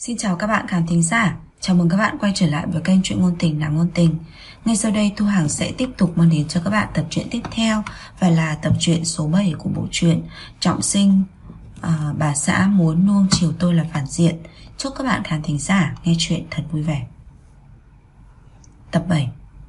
Xin chào các bạn khán thính giả, chào mừng các bạn quay trở lại với kênh Truyện Ngôn Tình Nàng Ngôn Tình. Ngay sau đây Thu Hằng sẽ tiếp tục mang đến cho các bạn tập truyện tiếp theo, và là tập truyện số 7 của bộ truyện Trọng Sinh bà xã muốn nuông chiều tôi là phản diện. Chúc các bạn khán thính giả nghe truyện thật vui vẻ. Tập 7.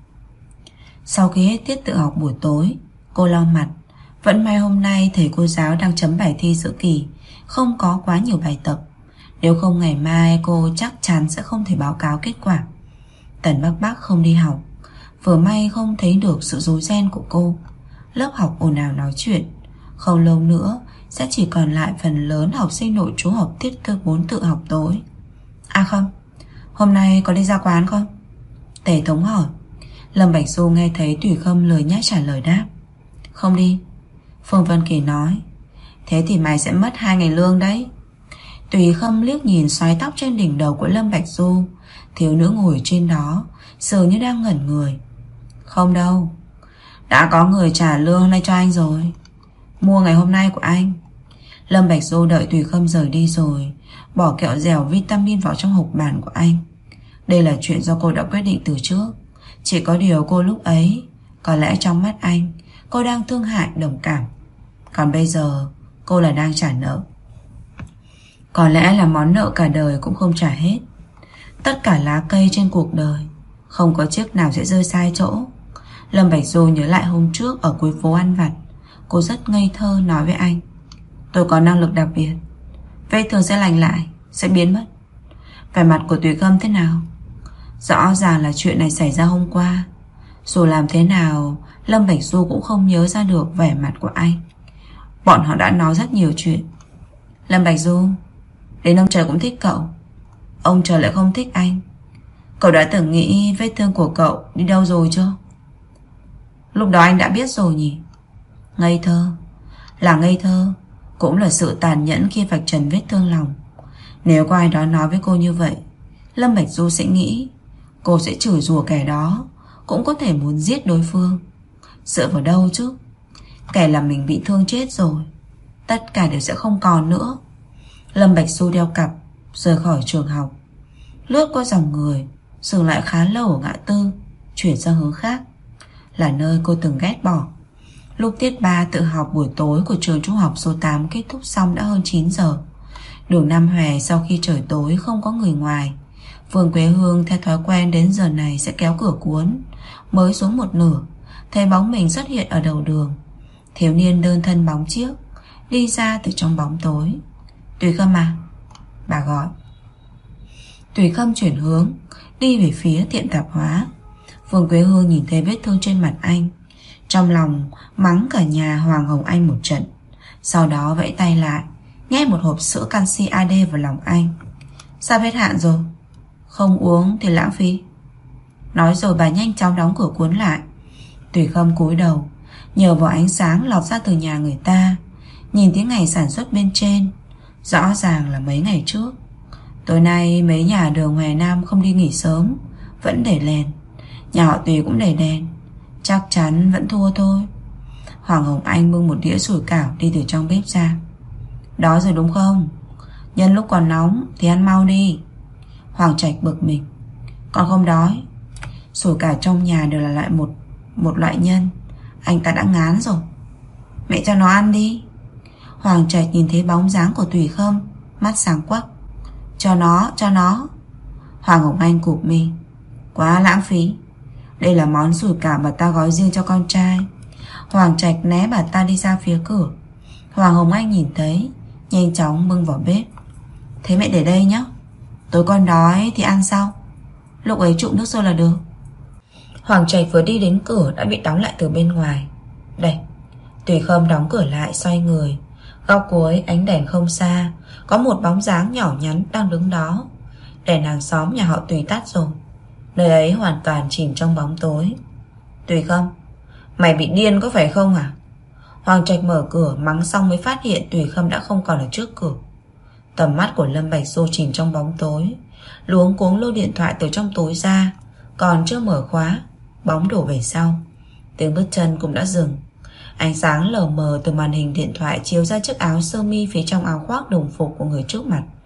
Sau khi hết tiết tự học buổi tối, cô lau mặt. Vẫn may hôm nay thầy cô giáo đang chấm bài thi giữa kỳ, không có quá nhiều bài tập. Nếu không ngày mai cô chắc chắn sẽ không thể báo cáo kết quả. Tần Bắc Bắc không đi học, vừa may không thấy được sự rối ren của cô. Lớp học ồn ào nói chuyện. Không lâu nữa sẽ chỉ còn lại phần lớn học sinh nội trú học tiết thứ 4 tự học tối. À không, hôm nay có đi ra quán không? Tề Thống hỏi. Lâm Bạch Du nghe thấy Thủy Khâm lười nhác trả lời đáp. Không đi. Phương Vân Kỳ nói. Thế thì mày sẽ mất 2 ngày lương đấy. Thủy Khâm liếc nhìn xoái tóc trên đỉnh đầu của Lâm Bạch Du. Thiếu nữ ngồi trên đó dường như đang ngẩn người. Không đâu, đã có người trả lương nay cho anh rồi, mua ngày hôm nay của anh. Lâm Bạch Du đợi Thủy Khâm rời đi rồi bỏ kẹo dẻo vitamin vào trong hộp bàn của anh. Đây là chuyện do cô đã quyết định từ trước. Chỉ có điều cô lúc ấy có lẽ trong mắt anh cô đang thương hại đồng cảm, còn bây giờ cô là đang trả nợ. Có lẽ là món nợ cả đời cũng không trả hết. Tất cả lá cây trên cuộc đời không có chiếc nào sẽ rơi sai chỗ. Lâm Bạch Du nhớ lại hôm trước ở cuối phố ăn vặt, cô rất ngây thơ nói với anh. Tôi có năng lực đặc biệt, vết thương sẽ lành lại, sẽ biến mất. Vẻ mặt của Tùy Khâm thế nào? Rõ ràng là chuyện này xảy ra hôm qua. Dù làm thế nào, Lâm Bạch Du cũng không nhớ ra được vẻ mặt của anh. Bọn họ đã nói rất nhiều chuyện. Lâm Bạch Du, đến ông trời cũng thích cậu, ông trời lại không thích anh. Cậu đã từng nghĩ vết thương của cậu đi đâu rồi chưa? Lúc đó anh đã biết rồi nhỉ? Ngây thơ. Là ngây thơ, cũng là sự tàn nhẫn khi vạch trần vết thương lòng. Nếu có ai đó nói với cô như vậy, Lâm Bạch Du sẽ nghĩ cô sẽ chửi rủa kẻ đó, cũng có thể muốn giết đối phương. Dựa vào đâu chứ? Kẻ làm mình bị thương chết rồi, tất cả đều sẽ không còn nữa. Lâm Bạch Du đeo cặp rời khỏi trường học, lướt qua dòng người, dừng lại khá lâu ở ngã tư, chuyển sang hướng khác, là nơi cô từng ghét bỏ. Lúc tiết 3 tự học buổi tối của trường trung học số 8 kết thúc xong đã hơn 9 giờ. Đường Nam Hòe sau khi trời tối không có người ngoài. Vương Quế Hương theo thói quen đến giờ này sẽ kéo cửa cuốn. Mới xuống một nửa, thấy bóng mình xuất hiện ở đầu đường. Thiếu niên đơn thân bóng chiếc đi ra từ trong bóng tối. Tùy Khâm à? Bà gọi. Tùy Khâm chuyển hướng đi về phía tiệm tạp hóa. Vương Quế Hương nhìn thấy vết thương trên mặt anh, trong lòng mắng cả nhà Hoàng Hồng Anh một trận. Sau đó vẫy tay lại, nhét một hộp sữa canxi AD vào lòng anh. Sao hết hạn rồi? Không uống thì lãng phí. Nói rồi bà nhanh chóng đóng cửa cuốn lại. Tùy Khâm cúi đầu, nhờ vào ánh sáng lọt ra từ nhà người ta, nhìn thấy ngày sản xuất bên trên. Rõ ràng là mấy ngày trước. Tối nay mấy nhà đường Hòe Nam không đi nghỉ sớm, vẫn để đèn. Nhà họ Tùy cũng để đèn, chắc chắn vẫn thua thôi. Hoàng Hồng Anh bưng một đĩa sủi cảo đi từ trong bếp ra. Đói rồi đúng không? Nhân lúc còn nóng thì ăn mau đi. Hoàng Trạch bực mình. Con không đói. Sủi cảo trong nhà đều là lại một loại nhân, anh ta đã ngán rồi. Mẹ cho nó ăn đi. Hoàng Trạch nhìn thấy bóng dáng của Tùy Khâm, mắt sáng quắc. Cho nó. Hoàng Hồng Anh cụp mi. Quá lãng phí. Đây là món sủi cảo bà ta gói riêng cho con trai. Hoàng Trạch né bà ta đi ra phía cửa. Hoàng Hồng Anh nhìn thấy, nhanh chóng bưng vào bếp. Thế mẹ để đây nhé, tối con đói thì ăn sau, lúc ấy trụng nước sôi là được. Hoàng Trạch vừa đi đến cửa đã bị đóng lại từ bên ngoài. Đây. Tùy Khâm đóng cửa lại, xoay người. Góc cuối ánh đèn không xa có một bóng dáng nhỏ nhắn đang đứng đó. Đèn hàng xóm nhà họ Tùy tắt rồi, nơi ấy hoàn toàn chìm trong bóng tối. Tùy Khâm, mày bị điên có phải không à? Hoàng Trạch mở cửa mắng xong mới phát hiện Tùy Khâm đã không còn ở trước cửa. Tầm mắt của Lâm Bạch Du chìm trong bóng tối, luống cuống lôi điện thoại từ trong túi ra, còn chưa mở khóa, bóng đổ về sau. Tiếng bước chân cũng đã dừng. Ánh sáng lờ mờ từ màn hình điện thoại chiếu ra chiếc áo sơ mi phía trong áo khoác đồng phục của người trước mặt.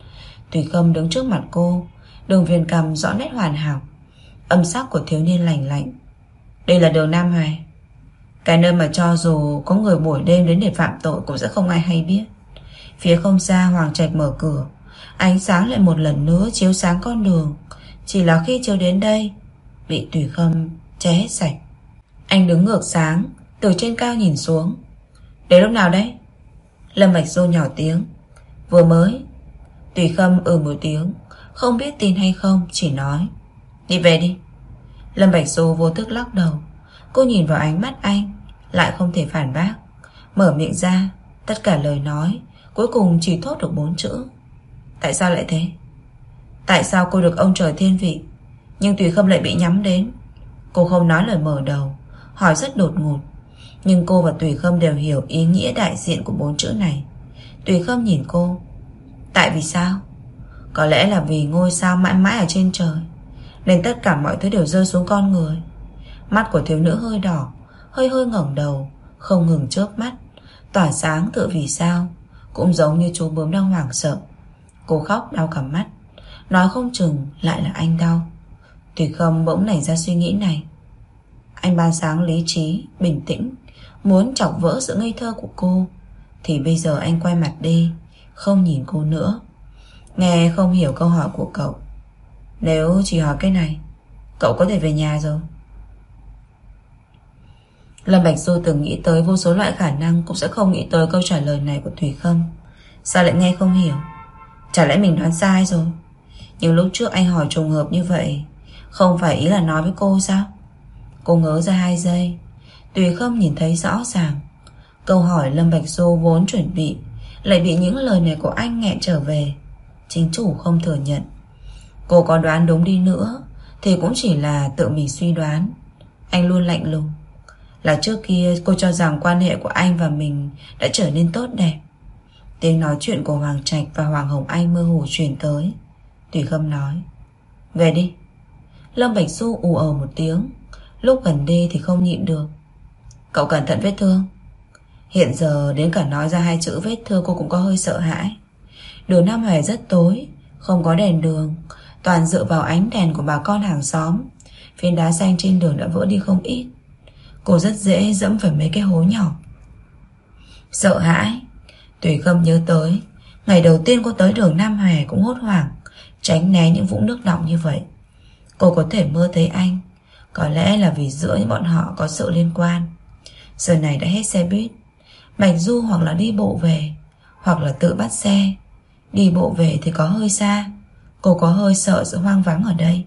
Tùy Khâm đứng trước mặt cô, đường viền cằm rõ nét hoàn hảo, âm sắc của thiếu niên lành lạnh. Đây là đường Nam Hoài, cái nơi mà cho dù có người buổi đêm đến để phạm tội cũng sẽ không ai hay biết. Phía không xa Hoàng Trạch mở cửa, ánh sáng lại một lần nữa chiếu sáng con đường. Chỉ là khi chiếu đến đây, bị Tùy Khâm che hết sạch. Anh đứng ngược sáng, từ trên cao nhìn xuống. Đến lúc nào đấy? Lâm Bạch Du nhỏ tiếng. Vừa mới. Tùy Khâm một tiếng, không biết tin hay không, chỉ nói đi về đi. Lâm Bạch Du vô thức lắc đầu. Cô nhìn vào ánh mắt anh, lại không thể phản bác. Mở miệng ra, tất cả lời nói cuối cùng chỉ thốt được 4 chữ. Tại sao lại thế? Tại sao cô được ông trời thiên vị, nhưng Tùy Khâm lại bị nhắm đến? Cô không nói lời mở đầu, hỏi rất đột ngột, nhưng cô và Tùy Khâm đều hiểu ý nghĩa đại diện của 4 chữ này. Tùy Khâm nhìn cô. Tại vì sao? Có lẽ là vì ngôi sao mãi mãi ở trên trời, nên tất cả mọi thứ đều rơi xuống con người. Mắt của thiếu nữ hơi đỏ, hơi ngẩng đầu, không ngừng chớp mắt, tỏa sáng tựa vì sao, cũng giống như chú bướm đang hoảng sợ. Cô khóc đau cả mắt, nói không chừng lại là anh đau. Tùy Khâm bỗng nảy ra suy nghĩ này. Anh ban sáng lý trí, bình tĩnh, muốn chọc vỡ sự ngây thơ của cô, thì bây giờ anh quay mặt đi, không nhìn cô nữa. Nghe không hiểu câu hỏi của cậu. Nếu chỉ hỏi cái này, cậu có thể về nhà rồi. Lâm Bạch Du từng nghĩ tới vô số loại khả năng, cũng sẽ không nghĩ tới câu trả lời này của Thủy Khâm. Sao lại nghe không hiểu? Chả lẽ mình đoán sai rồi? Nhưng lúc trước anh hỏi trùng hợp như vậy, không phải ý là nói với cô sao? Cô ngớ ra 2 giây. Tùy Khâm nhìn thấy rõ ràng. Câu hỏi Lâm Bạch Du vốn chuẩn bị lại bị những lời này của anh nghẹn trở về. Chính chủ không thừa nhận. Cô có đoán đúng đi nữa thì cũng chỉ là tự mình suy đoán. Anh luôn lạnh lùng. Là trước kia cô cho rằng quan hệ của anh và mình đã trở nên tốt đẹp. Tiếng nói chuyện của Hoàng Trạch và Hoàng Hồng Anh mơ hồ truyền tới. Tùy Khâm nói: về đi. Lâm Bạch Du một tiếng. Lúc gần đi thì không nhịn được: cậu cẩn thận vết thương. Hiện giờ đến cả nói ra 2 chữ vết thương cô cũng có hơi sợ hãi. Đường Nam Hoài rất tối, không có đèn đường, toàn dựa vào ánh đèn của bà con hàng xóm. Phiến đá xanh trên đường đã vỡ đi không ít. Cô rất dễ dẫm phải mấy cái hố nhỏ. Sợ hãi. Tùy Khâm nhớ tới ngày đầu tiên cô tới đường Nam Hoài cũng hốt hoảng, tránh né những vũng nước đọng như vậy. Cô có thể mơ thấy anh, có lẽ là vì giữa bọn họ có sự liên quan. Giờ này đã hết xe buýt. Bạch Du hoặc là đi bộ về, hoặc là tự bắt xe. Đi bộ về thì có hơi xa. Cô có hơi sợ sự hoang vắng ở đây.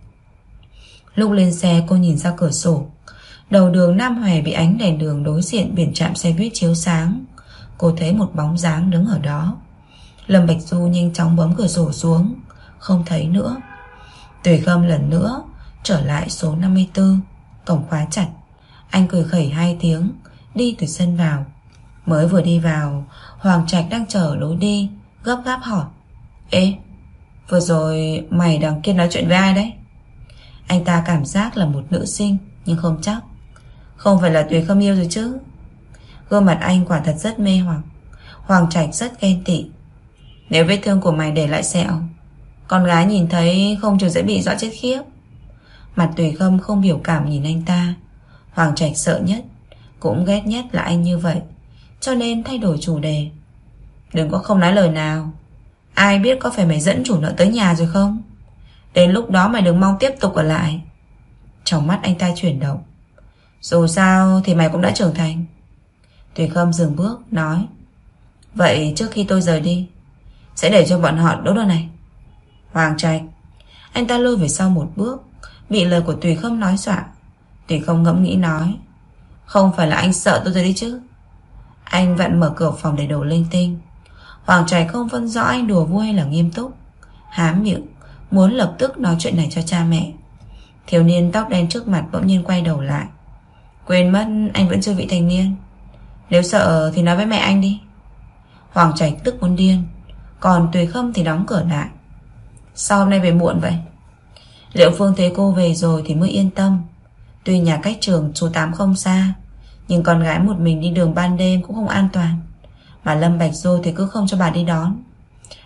Lúc lên xe cô nhìn ra cửa sổ. Đầu đường Nam Hoài bị ánh đèn đường đối diện biển trạm xe buýt chiếu sáng. Cô thấy một bóng dáng đứng ở đó. Lâm Bạch Du nhanh chóng bấm cửa sổ xuống. Không thấy nữa. Tùy Khâm lần nữa trở lại số 54. Cổng khóa chặt. Anh cười khẩy 2 tiếng, đi từ sân vào. Mới vừa đi vào, Hoàng Trạch đang chờ ở lối đi, gấp gáp hỏi: ê, vừa rồi mày đằng kia nói chuyện với ai đấy? Anh ta cảm giác là một nữ sinh, nhưng không chắc. Không phải là Tùy Khâm yêu rồi chứ? Gương mặt anh quả thật rất mê hoặc. Hoàng Trạch rất ghen tị. Nếu vết thương của mày để lại sẹo, con gái nhìn thấy không chừng sẽ bị dọa chết khiếp. Mặt Tùy Khâm không biểu cảm nhìn anh ta. Hoàng Trạch sợ nhất, cũng ghét nhất là anh như vậy, cho nên thay đổi chủ đề. Đừng có không nói lời nào. Ai biết có phải mày dẫn chủ nợ tới nhà rồi không? Đến lúc đó mày đừng mong tiếp tục ở lại. Trong mắt anh ta chuyển động. Dù sao thì mày cũng đã trưởng thành. Tùy Khâm dừng bước nói: vậy trước khi tôi rời đi, sẽ để cho bọn họ đốt đồ này. Hoàng Trạch. Anh ta lùi về sau một bước, bị lời của Tùy Khâm nói dọa. Tùy Khâm ngẫm nghĩ nói: không phải là anh sợ tôi rời đi chứ? Anh vặn mở cửa phòng để đổ linh tinh. Hoàng Trạch không phân rõ anh đùa vui hay là nghiêm túc, há miệng muốn lập tức nói chuyện này cho cha mẹ. Thiếu niên tóc đen trước mặt bỗng nhiên quay đầu lại. Quên mất anh vẫn chưa vị thành niên. Nếu sợ thì nói với mẹ anh đi. Hoàng Trạch tức muốn điên. Còn Tùy Khâm thì đóng cửa lại. Sao hôm nay về muộn vậy? Liệu Phương thấy cô về rồi thì mới yên tâm. Tuy nhà cách trường số 8 không xa, nhưng con gái một mình đi đường ban đêm cũng không an toàn. Mà Lâm Bạch Du thì cứ không cho bà đi đón.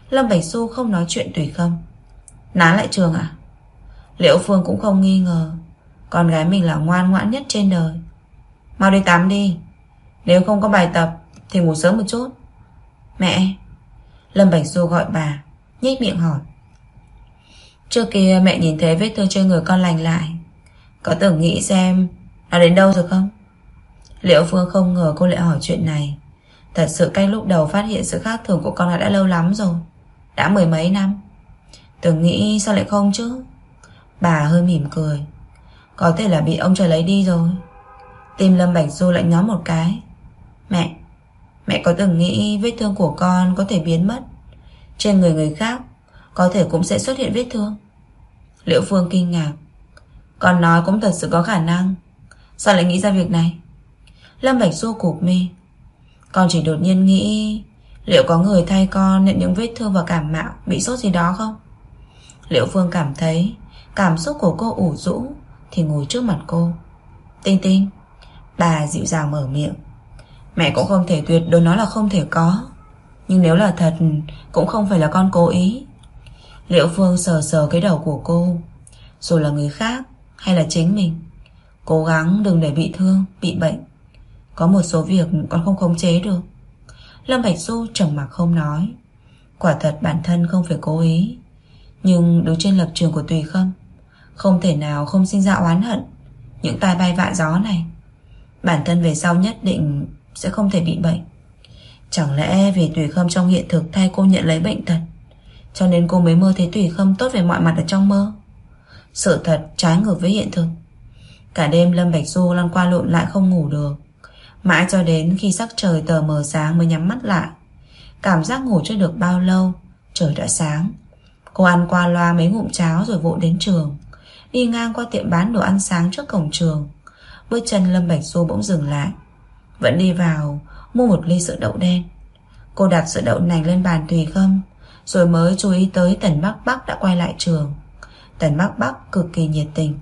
Lâm Bạch Du không nói chuyện Tùy Khâm. Nán lại trường à? Liễu Phương cũng không nghi ngờ con gái mình là ngoan ngoãn nhất trên đời. Mau đi tắm đi, nếu không có bài tập thì ngủ sớm một chút. Mẹ. Lâm Bạch Du gọi bà, nhếch miệng hỏi. Trước kia mẹ nhìn thấy vết thương trên người con lành lại, có từng nghĩ xem nó đến đâu rồi không? Liễu Phương không ngờ cô lại hỏi chuyện này. Thật sự cách lúc đầu phát hiện sự khác thường của con đã lâu lắm rồi, đã mười mấy năm. Từng nghĩ sao lại không chứ? Bà hơi mỉm cười. Có thể là bị ông trời lấy đi rồi. Tim Lâm Bạch Du lại nhói một cái. Mẹ có từng nghĩ vết thương của con có thể biến mất, trên người người khác có thể cũng sẽ xuất hiện vết thương? Liễu Phương kinh ngạc. Con nói cũng thật sự có khả năng. Sao lại nghĩ ra việc này? Lâm Bạch Du cụp mi. Con chỉ đột nhiên nghĩ liệu có người thay con nhận những vết thương và cảm mạo, bị sốt gì đó không? Liễu Phương cảm thấy cảm xúc của cô ủ rũ thì ngồi trước mặt cô. Tinh Tinh. Bà dịu dàng mở miệng. Mẹ cũng không thể tuyệt đối nói là không thể có, nhưng nếu là thật cũng không phải là con cố ý. Liễu Phương sờ sờ cái đầu của cô. Dù là người khác hay là chính mình, cố gắng đừng để bị thương, bị bệnh. Có một số việc con không khống chế được. Lâm Bạch Du trầm mặc không nói. Quả thật bản thân không phải cố ý, nhưng đứng trên lập trường của Tùy Khâm, không thể nào không sinh ra oán hận những tai bay vạ gió này. Bản thân về sau nhất định sẽ không thể bị bệnh. Chẳng lẽ vì Tùy Khâm trong hiện thực thay cô nhận lấy bệnh tật, cho nên cô mới mơ thấy Tùy Khâm tốt về mọi mặt ở trong mơ? Sự thật trái ngược với hiện thực. Cả đêm Lâm Bạch Du lăn qua lộn lại không ngủ được, mãi cho đến khi sắc trời tờ mờ sáng mới nhắm mắt lại. Cảm giác ngủ chưa được bao lâu, trời đã sáng. Cô ăn qua loa mấy ngụm cháo rồi vội đến trường. Đi ngang qua tiệm bán đồ ăn sáng trước cổng trường, bước chân Lâm Bạch Du bỗng dừng lại. Vẫn đi vào mua một ly sữa đậu đen. Cô đặt sữa đậu nành lên bàn Tùy Khâm, rồi mới chú ý tới Tần Bắc Bắc đã quay lại trường. Tần Bắc Bắc cực kỳ nhiệt tình.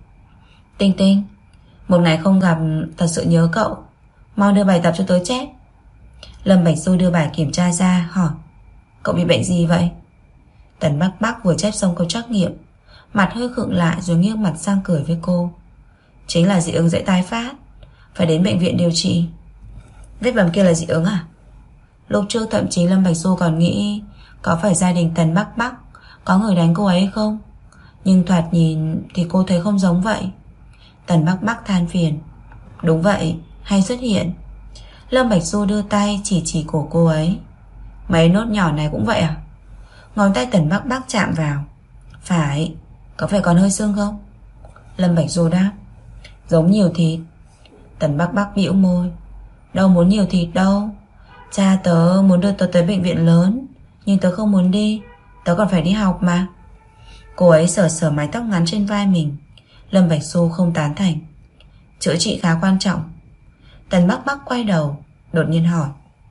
Tinh Tinh, một ngày không gặp thật sự nhớ cậu, mau đưa bài tập cho tớ chép. Lâm Bạch Du đưa bài kiểm tra ra, hỏi. Cậu bị bệnh gì vậy? Tần Bắc Bắc vừa chép xong câu trắc nghiệm, mặt hơi khựng lại rồi nghiêng mặt sang cười với cô. Chính là dị ứng dễ tái phát, phải đến bệnh viện điều trị. Vết bầm kia là dị ứng à? Lúc trước thậm chí Lâm Bạch Du còn nghĩ có phải gia đình Tần Bắc Bắc có người đánh cô ấy không, nhưng thoạt nhìn thì cô thấy không giống vậy. Tần Bắc Bắc than phiền. Đúng vậy, hay xuất hiện. Lâm Bạch Du đưa tay chỉ cổ cô ấy. Mấy nốt nhỏ này cũng vậy à? Ngón tay Tần Bắc Bắc chạm vào. Phải. Có phải còn hơi sưng không? Lâm Bạch Du đáp. Giống nhiều thịt. Tần Bắc Bắc bĩu môi. Đâu muốn nhiều thịt đâu. Cha tớ muốn đưa tớ tới bệnh viện lớn, nhưng tớ không muốn đi, tớ còn phải đi học mà. Cô ấy sờ sờ mái tóc ngắn trên vai mình. Lâm Bạch Du không tán thành. Chữa trị khá quan trọng. Tần Bắc Bắc quay đầu, đột nhiên hỏi.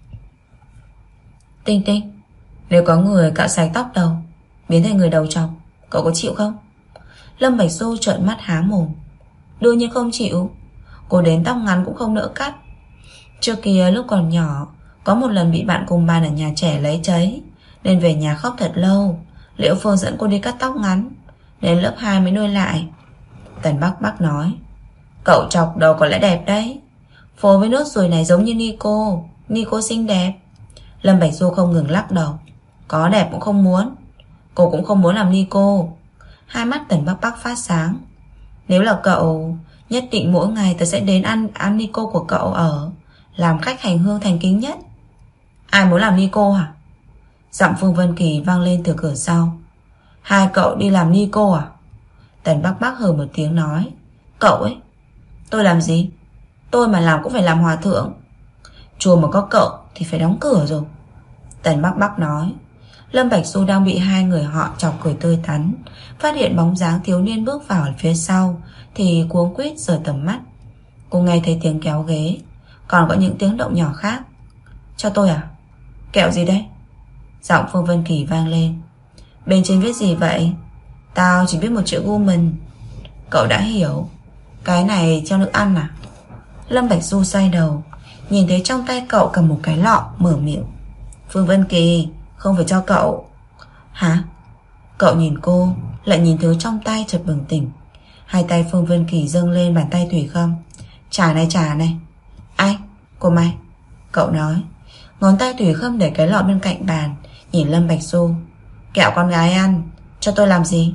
Tinh Tinh, nếu có người cạo sạch tóc đầu, biến thành người đầu trọc, cậu có chịu không? Lâm Bạch Du trợn mắt há mồm. Đương nhiên không chịu. Cô đến tóc ngắn cũng không nỡ cắt. Trước kia lúc còn nhỏ, có một lần bị bạn cùng bàn ở nhà trẻ lấy cháy, nên về nhà khóc thật lâu. Liễu Phương dẫn cô đi cắt tóc ngắn, đến lớp 2 mới nuôi lại. Tần Bắc Bắc nói. Cậu chọc đầu có lẽ đẹp đấy. Phối với nốt ruồi này giống như Nico. Nico xinh đẹp. Lâm Bạch Du không ngừng lắc đầu. Có đẹp cũng không muốn. Cô cũng không muốn làm Nico. Hai mắt Tần Bắc Bắc phát sáng. Nếu là cậu, nhất định mỗi ngày tớ sẽ đến ăn Nico của cậu ở, làm khách hành hương thành kính nhất. Ai muốn làm Nico hả? Giọng Phương Vân Kỳ vang lên từ cửa sau. Hai cậu đi làm Nico à? Tần Bắc Bắc hừ một tiếng nói. Cậu ấy. Tôi làm gì? Tôi mà làm cũng phải làm hòa thượng. Chùa mà có cậu thì phải đóng cửa rồi. Tần Bắc Bắc nói. Lâm Bạch Du đang bị hai người họ chọc cười tươi tắn, phát hiện bóng dáng thiếu niên bước vào ở phía sau thì cuống quýt rời tầm mắt. Cô nghe thấy tiếng kéo ghế, còn có những tiếng động nhỏ khác. Cho tôi à? Kẹo gì đấy? Giọng Phương Vân Kỳ vang lên. Bên trên viết gì vậy? Tao chỉ biết một chữ Woman. Cậu đã hiểu. Cái này cho nước ăn à? Lâm Bạch Du xoay đầu, nhìn thấy trong tay cậu cầm một cái lọ, mở miệng. Phương Vân Kỳ, Không phải cho cậu. Hả? Cậu nhìn cô, lại nhìn thứ trong tay, chợt bừng tỉnh. Hai tay Phương Vân Kỳ dâng lên bàn tay Thủy Khâm. Trả này. Anh, của mày. Cậu nói. Ngón tay Thủy Khâm để cái lọ bên cạnh bàn, nhìn Lâm Bạch Du. Kẹo con gái ăn, cho tôi làm gì?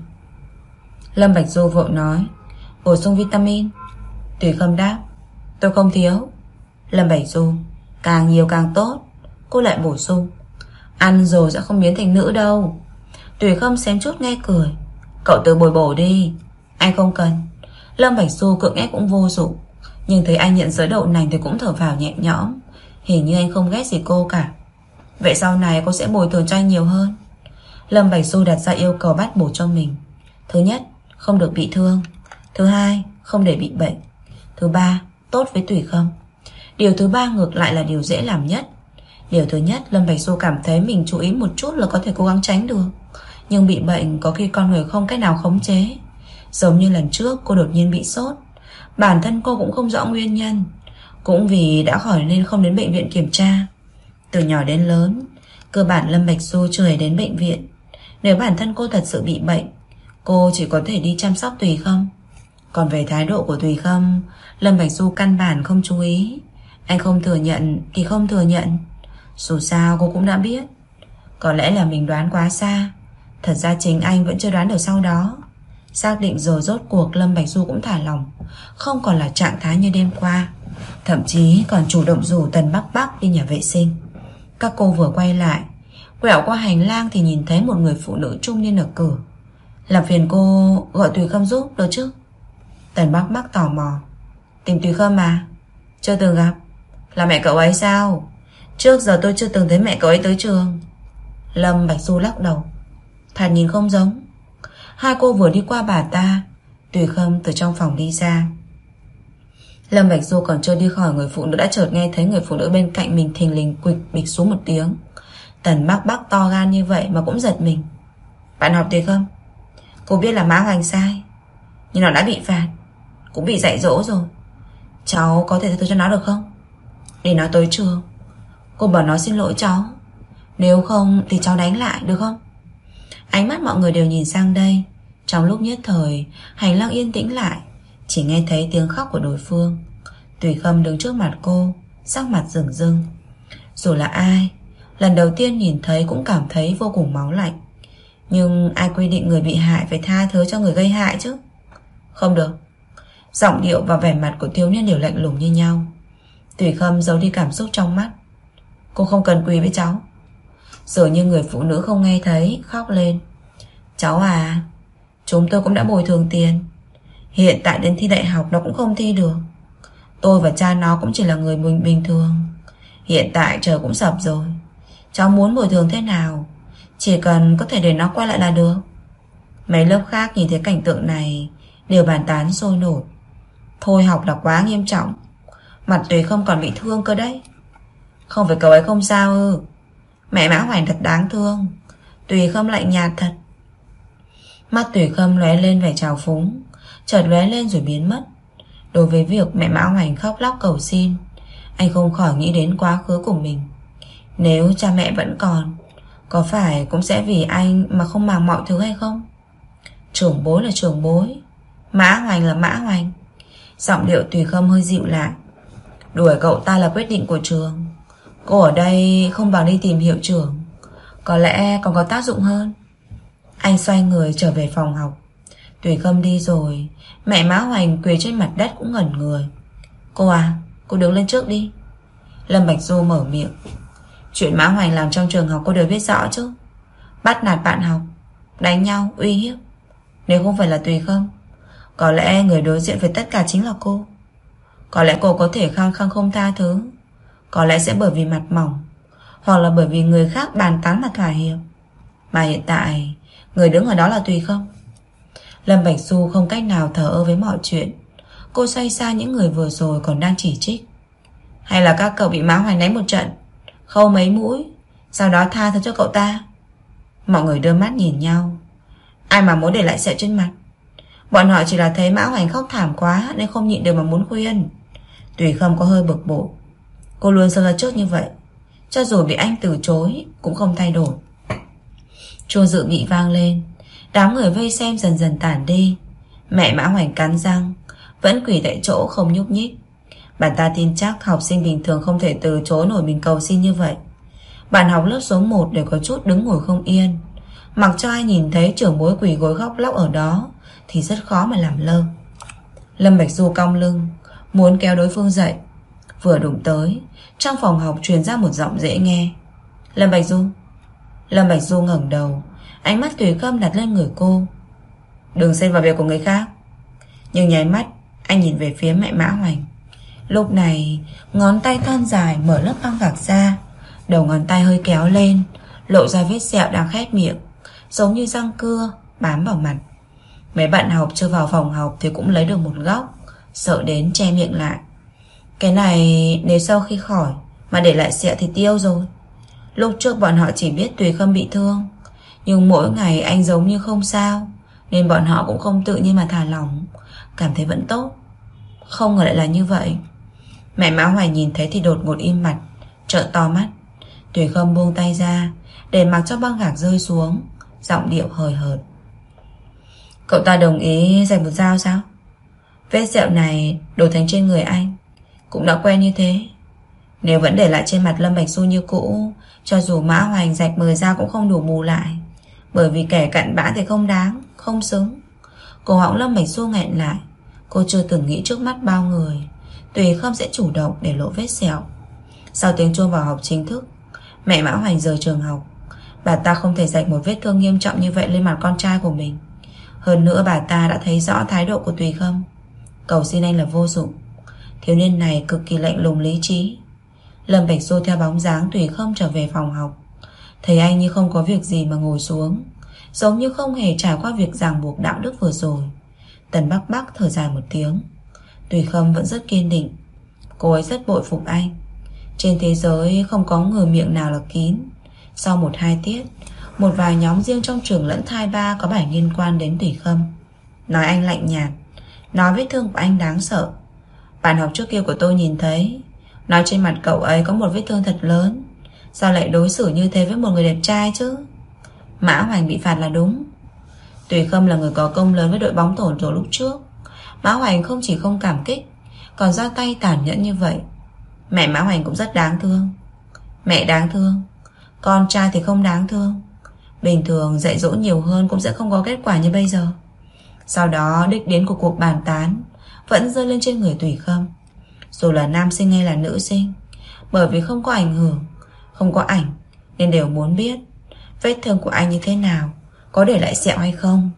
Lâm Bạch Du vội nói. Bổ sung vitamin. Thủy Khâm đáp. Tôi không thiếu. Lâm Bạch Du. Càng nhiều càng tốt. Cô lại bổ sung. Ăn rồi sẽ không biến thành nữ đâu. Thủy Khâm xém chút nghe cười. Cậu tự bồi đi. Anh không cần. Lâm Bạch Du cưỡng ép cũng vô dụng. Nhưng thấy anh nhận giới đậu nành thì cũng thở vào nhẹ nhõm. Hình như anh không ghét gì cô cả. Vậy sau này cô sẽ bồi thường cho anh nhiều hơn. Lâm Bạch Du đặt ra yêu cầu bắt buộc cho mình. Thứ nhất, không được bị thương. Thứ hai, không để bị bệnh. Thứ ba, tốt với Thủy Khâm. Điều thứ ba ngược lại là điều dễ làm nhất. Điều thứ nhất, Lâm Bạch Du cảm thấy mình chú ý một chút là có thể cố gắng tránh được. Nhưng bị bệnh có khi con người không cách nào khống chế. Giống như lần trước cô đột nhiên bị sốt. Bản thân cô cũng không rõ nguyên nhân. Cũng vì đã khỏi nên không đến bệnh viện kiểm tra. Từ nhỏ đến lớn, cơ bản Lâm Bạch Du chưa hề đến bệnh viện. Nếu bản thân cô thật sự bị bệnh, cô chỉ có thể đi chăm sóc Thủy Khâm. Còn về thái độ của Thủy Khâm, Lâm Bạch Du căn bản không chú ý. Anh không thừa nhận thì không thừa nhận. Dù sao cô cũng đã biết. Có lẽ là mình đoán quá xa. Thật ra chính anh vẫn chưa đoán được sau đó. Xác định rồi rốt cuộc Lâm Bạch Du cũng thả lòng. Không còn là trạng thái như đêm qua. Thậm chí còn chủ động rủ Tần Bắc Bắc đi nhà vệ sinh. Các cô vừa quay lại, quẹo qua hành lang thì nhìn thấy một người phụ nữ trung niên ở cửa. Làm phiền cô gọi Thủy Khâm giúp được chứ? Tần Bắc Bắc tò mò. Tìm Thủy Khâm à? Chưa từng gặp. Là mẹ cậu ấy sao? Trước giờ tôi chưa từng thấy mẹ cậu ấy tới trường. Lâm Bạch Du lắc đầu. Thật nhìn không giống. Hai cô vừa đi qua bà ta, Thủy Khâm từ trong phòng đi ra. Lâm Bạch Du còn chưa đi khỏi người phụ nữ đã chợt nghe thấy người phụ nữ bên cạnh mình thình lình quịch bịch xuống một tiếng. Tần Bắc Bắc to gan như vậy mà cũng giật mình. Bạn học Thủy Khâm. Cô biết là Mã Hoành sai, nhưng nó đã bị phạt, cũng bị dạy dỗ rồi. Cháu có thể tha thứ cho nó được không? Để nó tới trường, cô bảo nó xin lỗi cháu. Nếu không thì cháu đánh lại được không? Ánh mắt mọi người đều nhìn sang đây. Trong lúc nhất thời, hành lang yên tĩnh lại. Chỉ nghe thấy tiếng khóc của đối phương. Thủy Khâm đứng trước mặt cô, sắc mặt rừng rưng. Dù là ai, lần đầu tiên nhìn thấy cũng cảm thấy vô cùng máu lạnh. Nhưng ai quy định người bị hại phải tha thứ cho người gây hại chứ? Không được. Giọng điệu và vẻ mặt của thiếu niên đều lạnh lùng như nhau. Thủy Khâm giấu đi cảm xúc trong mắt. Cô không cần quỳ với cháu. Dường như người phụ nữ không nghe thấy, khóc lên. Cháu à, chúng tôi cũng đã bồi thường tiền. Hiện tại đến thi đại học nó cũng không thi được. Tôi và cha nó cũng chỉ là người bình thường. Hiện tại trời cũng sập rồi. Cháu muốn bồi thường thế nào? Chỉ cần có thể để nó quay lại là được. Mấy lớp khác nhìn thấy cảnh tượng này đều bàn tán sôi nổi. Thôi học là quá nghiêm trọng. Mặt Tùy không còn bị thương cơ đấy. Không phải cậu ấy không sao ư? Mẹ Mã Hoành thật đáng thương. Tùy Khâm lạnh nhạt thật. Mắt Tùy Khâm lóe lên vẻ trào phúng, chợt lóe lên rồi biến mất. Đối với việc mẹ Mã Hoành khóc lóc cầu xin, anh không khỏi nghĩ đến quá khứ của mình. Nếu cha mẹ vẫn còn, có phải cũng sẽ vì anh mà không màng mọi thứ hay không? Trưởng bối là trưởng bối, Mã Hoành là Mã Hoành. Giọng điệu Tùy Khâm hơi dịu lại. Đuổi cậu ta là quyết định của trường. Cô ở đây không bằng đi tìm hiệu trưởng, có lẽ còn có tác dụng hơn. Anh xoay người trở về phòng học. Tùy Khâm đi rồi, mẹ Mã Hoành quỳ trên mặt đất cũng ngẩn người. Cô à, cô đứng lên trước đi. Lâm Bạch Du mở miệng. Chuyện Mã Hoành làm trong trường học cô đều biết rõ chứ. Bắt nạt bạn học, đánh nhau, uy hiếp. Nếu không phải là Tùy Khâm, có lẽ người đối diện với tất cả chính là cô. Có lẽ cô có thể khăng khăng không tha thứ, có lẽ sẽ bởi vì mặt mỏng, hoặc là bởi vì người khác bàn tán mà thỏa hiệp. Mà hiện tại người đứng ở đó là Tùy Khâm. Lâm Bạch Du không cách nào thờ ơ với mọi chuyện. Cô xoay xa những người vừa rồi còn đang chỉ trích. Hay là các cậu bị Mã Hoành đánh một trận, khâu mấy mũi, sau đó tha thứ cho cậu ta? Mọi người đưa mắt nhìn nhau. Ai mà muốn để lại sẹo trên mặt. Bọn họ chỉ là thấy Mã Hoành khóc thảm quá nên không nhịn được mà muốn khuyên. Tùy Khâm có hơi bực bội. Cô luôn xem ra trước như vậy, cho dù bị anh từ chối cũng không thay đổi. Chuông dự bị vang lên. Đám người vây xem dần dần tản đi. Mẹ Mã Hoành cắn răng, vẫn quỳ tại chỗ không nhúc nhích. Bà ta tin chắc học sinh bình thường không thể từ chối nổi mình cầu xin như vậy. Bạn học lớp số 1 đều có chút đứng ngồi không yên. Mặc cho ai nhìn thấy trưởng bối quỳ gối khóc lóc ở đó thì rất khó mà làm lơ. Lâm Bạch Du cong lưng, muốn kéo đối phương dậy. Vừa đụng tới, trong phòng học truyền ra một giọng dễ nghe. Lâm Bạch Du. Lâm Bạch Du ngẩng đầu, ánh mắt tùy khâm đặt lên người cô. Đừng xen vào việc của người khác. Nhưng nháy mắt anh nhìn về phía mẹ Mã Hoành. Lúc này ngón tay thon dài mở lớp băng gạc ra, đầu ngón tay hơi kéo lên, lộ ra vết sẹo đang khét miệng, giống như răng cưa bám vào mặt. Mấy bạn học chưa vào phòng học thì cũng lấy được một góc, sợ đến che miệng lại. Cái này nếu sau khi khỏi mà để lại sẹo thì tiêu rồi. Lúc trước bọn họ chỉ biết Tùy Khâm bị thương, nhưng mỗi ngày anh giống như không sao, nên bọn họ cũng không tự nhiên mà thả lỏng, cảm thấy vẫn tốt. Không ngờ lại là như vậy. Mẹ Mã Hoài nhìn thấy thì đột ngột im mặt, trợn to mắt. Tùy Khâm buông tay ra để mặc cho băng gạc rơi xuống, giọng điệu hời hợt. Cậu ta đồng ý dành một dao sao? Vết sẹo này đổ thành trên người anh cũng đã quen như thế. Nếu vẫn để lại trên mặt Lâm Bạch Du như cũ, cho dù Mã Hoành rạch 10 dao cũng không đủ bù lại. Bởi vì kẻ cặn bã thì không đáng, không xứng. Cổ họng Lâm Bạch Du nghẹn lại. Cô chưa từng nghĩ trước mắt bao người Tùy Khâm sẽ chủ động để lộ vết sẹo. Sau tiếng chuông vào học chính thức, mẹ Mã Hoành rời trường học. Bà ta không thể rạch một vết thương nghiêm trọng như vậy lên mặt con trai của mình. Hơn nữa bà ta đã thấy rõ thái độ của Tùy Khâm. Cầu xin anh là vô dụng. Thiếu niên này cực kỳ lạnh lùng lý trí. Lâm Bạch Du theo bóng dáng Tùy Khâm trở về phòng học. Thấy anh như không có việc gì mà ngồi xuống, giống như không hề trải qua việc ràng buộc đạo đức vừa rồi. Tần Bắc Bắc thở dài một tiếng. Tùy Khâm vẫn rất kiên định. Cô ấy rất bội phục anh. Trên thế giới không có người miệng nào là kín. Sau 1-2 tiết, một vài nhóm riêng trong trường lẫn thai ba có bài liên quan đến Tùy Khâm. Nói anh lạnh nhạt, nói vết thương của anh đáng sợ. Bạn học trước kia của tôi nhìn thấy, nói trên mặt cậu ấy có một vết thương thật lớn. Sao lại đối xử như thế với một người đẹp trai chứ? Mã Hoành bị phạt là đúng. Tùy Khâm là người có công lớn với đội bóng tổ rồi lúc trước. Mã Hoành không chỉ không cảm kích, còn ra tay tàn nhẫn như vậy. Mẹ Mã Hoành cũng rất đáng thương. Mẹ đáng thương, con trai thì không đáng thương. Bình thường dạy dỗ nhiều hơn cũng sẽ không có kết quả như bây giờ. Sau đó đích đến của cuộc bàn tán vẫn rơi lên trên người Tùy Khâm, dù là nam sinh hay là nữ sinh. Bởi vì không có ảnh hưởng, không có ảnh, nên đều muốn biết vết thương của anh như thế nào, có để lại sẹo hay không.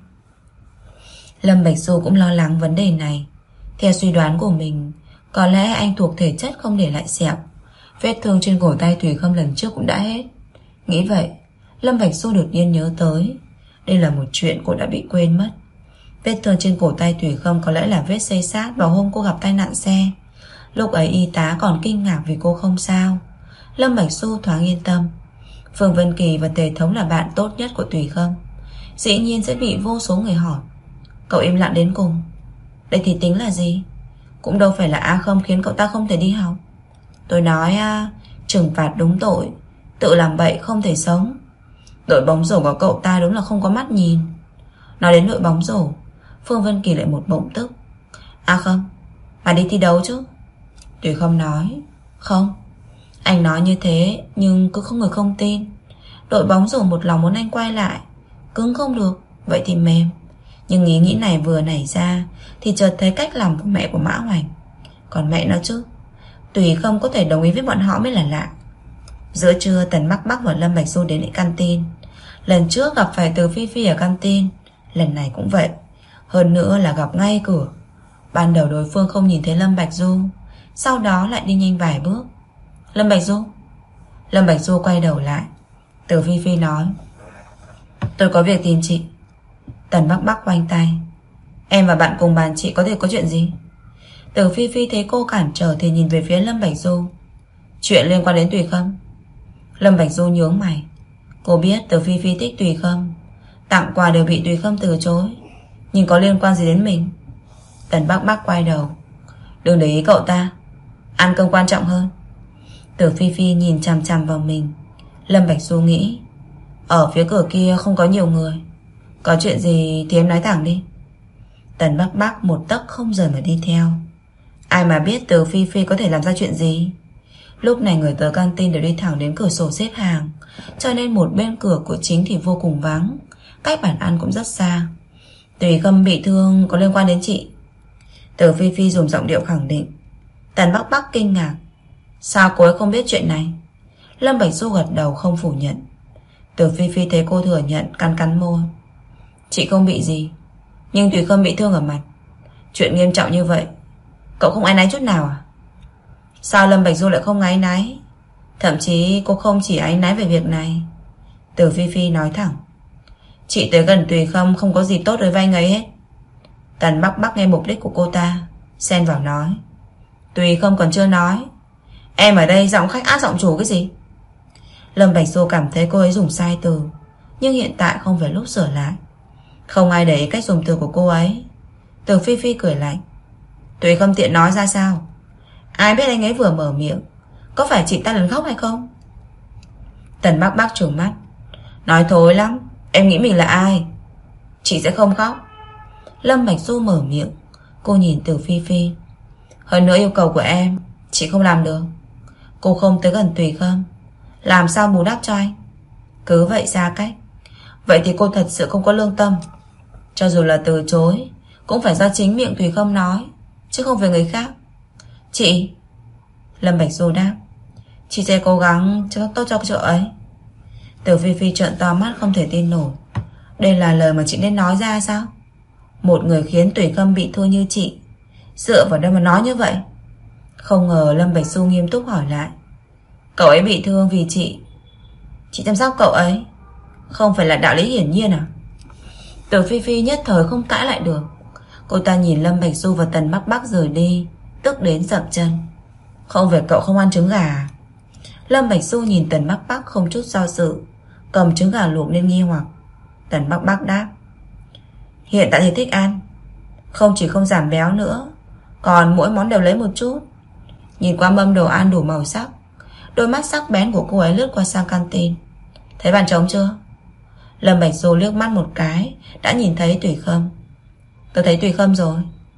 Lâm Bạch Du cũng lo lắng vấn đề này. Theo suy đoán của mình, có lẽ anh thuộc thể chất không để lại sẹo. Vết thương trên cổ tay Tùy Khâm lần trước cũng đã hết. Nghĩ vậy, Lâm Bạch Du đột nhiên nhớ tới, đây là một chuyện cô đã bị quên mất. Vết thương trên cổ tay Tùy Khâm có lẽ là vết xây xát vào hôm cô gặp tai nạn xe. Lúc ấy y tá còn kinh ngạc vì cô không sao. Lâm Bạch Du thoáng yên tâm. Phương Vân Kỳ và Tề Thống là bạn tốt nhất của Tùy Khâm, dĩ nhiên sẽ bị vô số người hỏi. Cậu im lặng đến cùng. Đây thì tính là gì? Cũng đâu phải là A Không khiến cậu ta không thể đi học. Tôi nói trừng phạt đúng tội, tự làm bậy không thể sống. Đội bóng rổ của cậu ta đúng là không có mắt nhìn. Nói đến đội bóng rổ, Phương Vân Kỳ lại một bỗng tức. A Không, mà đi thi đấu chứ? Tùy Khâm nói. Không. Anh nói như thế nhưng cứ không người không tin. Đội bóng rổ một lòng muốn anh quay lại. Cứng không được, vậy thì mềm. Nhưng ý nghĩ này vừa nảy ra thì chợt thấy cách làm của mẹ của Mã Hoành. Còn mẹ nó chứ, Tùy Khâm có thể đồng ý với bọn họ mới là lạ. Giữa trưa Tần Bắc Bắc và Lâm Bạch Du đến lại canteen. Lần trước gặp phải Từ Phi Phi ở canteen, lần này cũng vậy. Hơn nữa là gặp ngay cửa. Ban đầu đối phương không nhìn thấy Lâm Bạch Du, sau đó lại đi nhanh vài bước. Lâm Bạch Du. Lâm Bạch Du quay đầu lại. Từ Phi Phi nói, tôi có việc tìm chị. Tần Bắc Bắc khoanh tay. Em và bạn cùng bàn chị có thể có chuyện gì? Từ Phi Phi thấy cô cản trở thì nhìn về phía Lâm Bạch Du. Chuyện liên quan đến Tùy Khâm. Lâm Bạch Du nhướng mày. Cô biết Từ Phi Phi thích Tùy Khâm, tặng quà đều bị Tùy Khâm từ chối, nhưng có liên quan gì đến mình? Tần Bắc Bắc quay đầu. Đừng để ý cậu ta, ăn cơm quan trọng hơn. Từ Phi Phi nhìn chằm chằm vào mình. Lâm Bạch Du nghĩ, Ở phía cửa kia không có nhiều người. Có chuyện gì thì em nói thẳng đi. Tần Bắc Bắc một tấc không rời mà đi theo. Ai mà biết Từ Phi Phi có thể làm ra chuyện gì. Lúc này người tới căng tin đều đi thẳng đến cửa sổ xếp hàng, cho nên một bên cửa của chính thì vô cùng vắng, cách bàn ăn cũng rất xa. Tùy Khâm bị thương có liên quan đến chị? Từ Phi Phi dùng giọng điệu khẳng định. Tần Bắc Bắc kinh ngạc. Sao cô ấy không biết chuyện này? Lâm Bạch Du gật đầu không phủ nhận. Từ Phi Phi thấy cô thừa nhận, cắn cắn môi. Chị không bị gì, nhưng Tùy Khâm bị thương ở mặt. Chuyện nghiêm trọng như vậy, cậu không áy náy chút nào à? Sao Lâm Bạch Du lại không áy náy? Thậm chí cô không chỉ áy náy về việc này. Từ Phi Phi nói thẳng. Chị tới gần Tùy Khâm không có gì tốt đối với anh ấy hết. Tần Bắc Bắc nghe mục đích của cô ta, xen vào nói. Tùy Khâm còn chưa nói. Em ở đây giọng khách át giọng chủ cái gì? Lâm Bạch Du cảm thấy cô ấy dùng sai từ, nhưng hiện tại không phải lúc sửa lại. Không ai để ý cách dùng từ của cô ấy. Từ Phi Phi cười lạnh. Tùy Khâm tiện nói ra sao? Ai biết anh ấy vừa mở miệng, có phải chị ta lần khóc hay không? Tần Bắc Bắc trừng mắt. Nói thối lắm. Em nghĩ mình là ai? Chị sẽ không khóc. Lâm Bạch Du mở miệng. Cô nhìn Từ Phi Phi. Hơn nữa yêu cầu của em chị không làm được. Cô không tới gần Tùy Khâm, làm sao bù đắp cho anh? Cứ vậy xa cách. Vậy thì cô thật sự không có lương tâm. Cho dù là từ chối cũng phải do chính miệng Tùy Khâm nói, chứ không về người khác. Chị. Lâm Bạch Du đáp. Chị sẽ cố gắng cho tốt cho chỗ ấy. Từ Phi Phi trợn to mắt không thể tin nổi. Đây là lời mà chị nên nói ra sao? Một người khiến Tùy Khâm bị thương như chị, dựa vào đâu mà nói như vậy? Không ngờ Lâm Bạch Du nghiêm túc hỏi lại. Cậu ấy bị thương vì chị chăm sóc cậu ấy, không phải là đạo lý hiển nhiên à? Từ Phi Phi nhất thời không cãi lại được. Cô ta nhìn Lâm Bạch Du và Tần Bắc Bắc rời đi, tức đến dậm chân. Không phải cậu không ăn trứng gà à? Lâm Bạch Du nhìn Tần Bắc Bắc không chút do dự, cầm trứng gà luộc lên nghi hoặc. Tần Bắc Bắc đáp. Hiện tại thì thích ăn. Không chỉ không giảm béo nữa, còn mỗi món đều lấy một chút. Nhìn qua mâm đồ ăn đủ màu sắc, đôi mắt sắc bén của cô ấy lướt qua sang canteen. Thấy bàn trống chưa? Lâm Bạch Du liếc mắt một cái đã nhìn thấy Tùy Khâm. Tôi thấy Tùy Khâm rồi.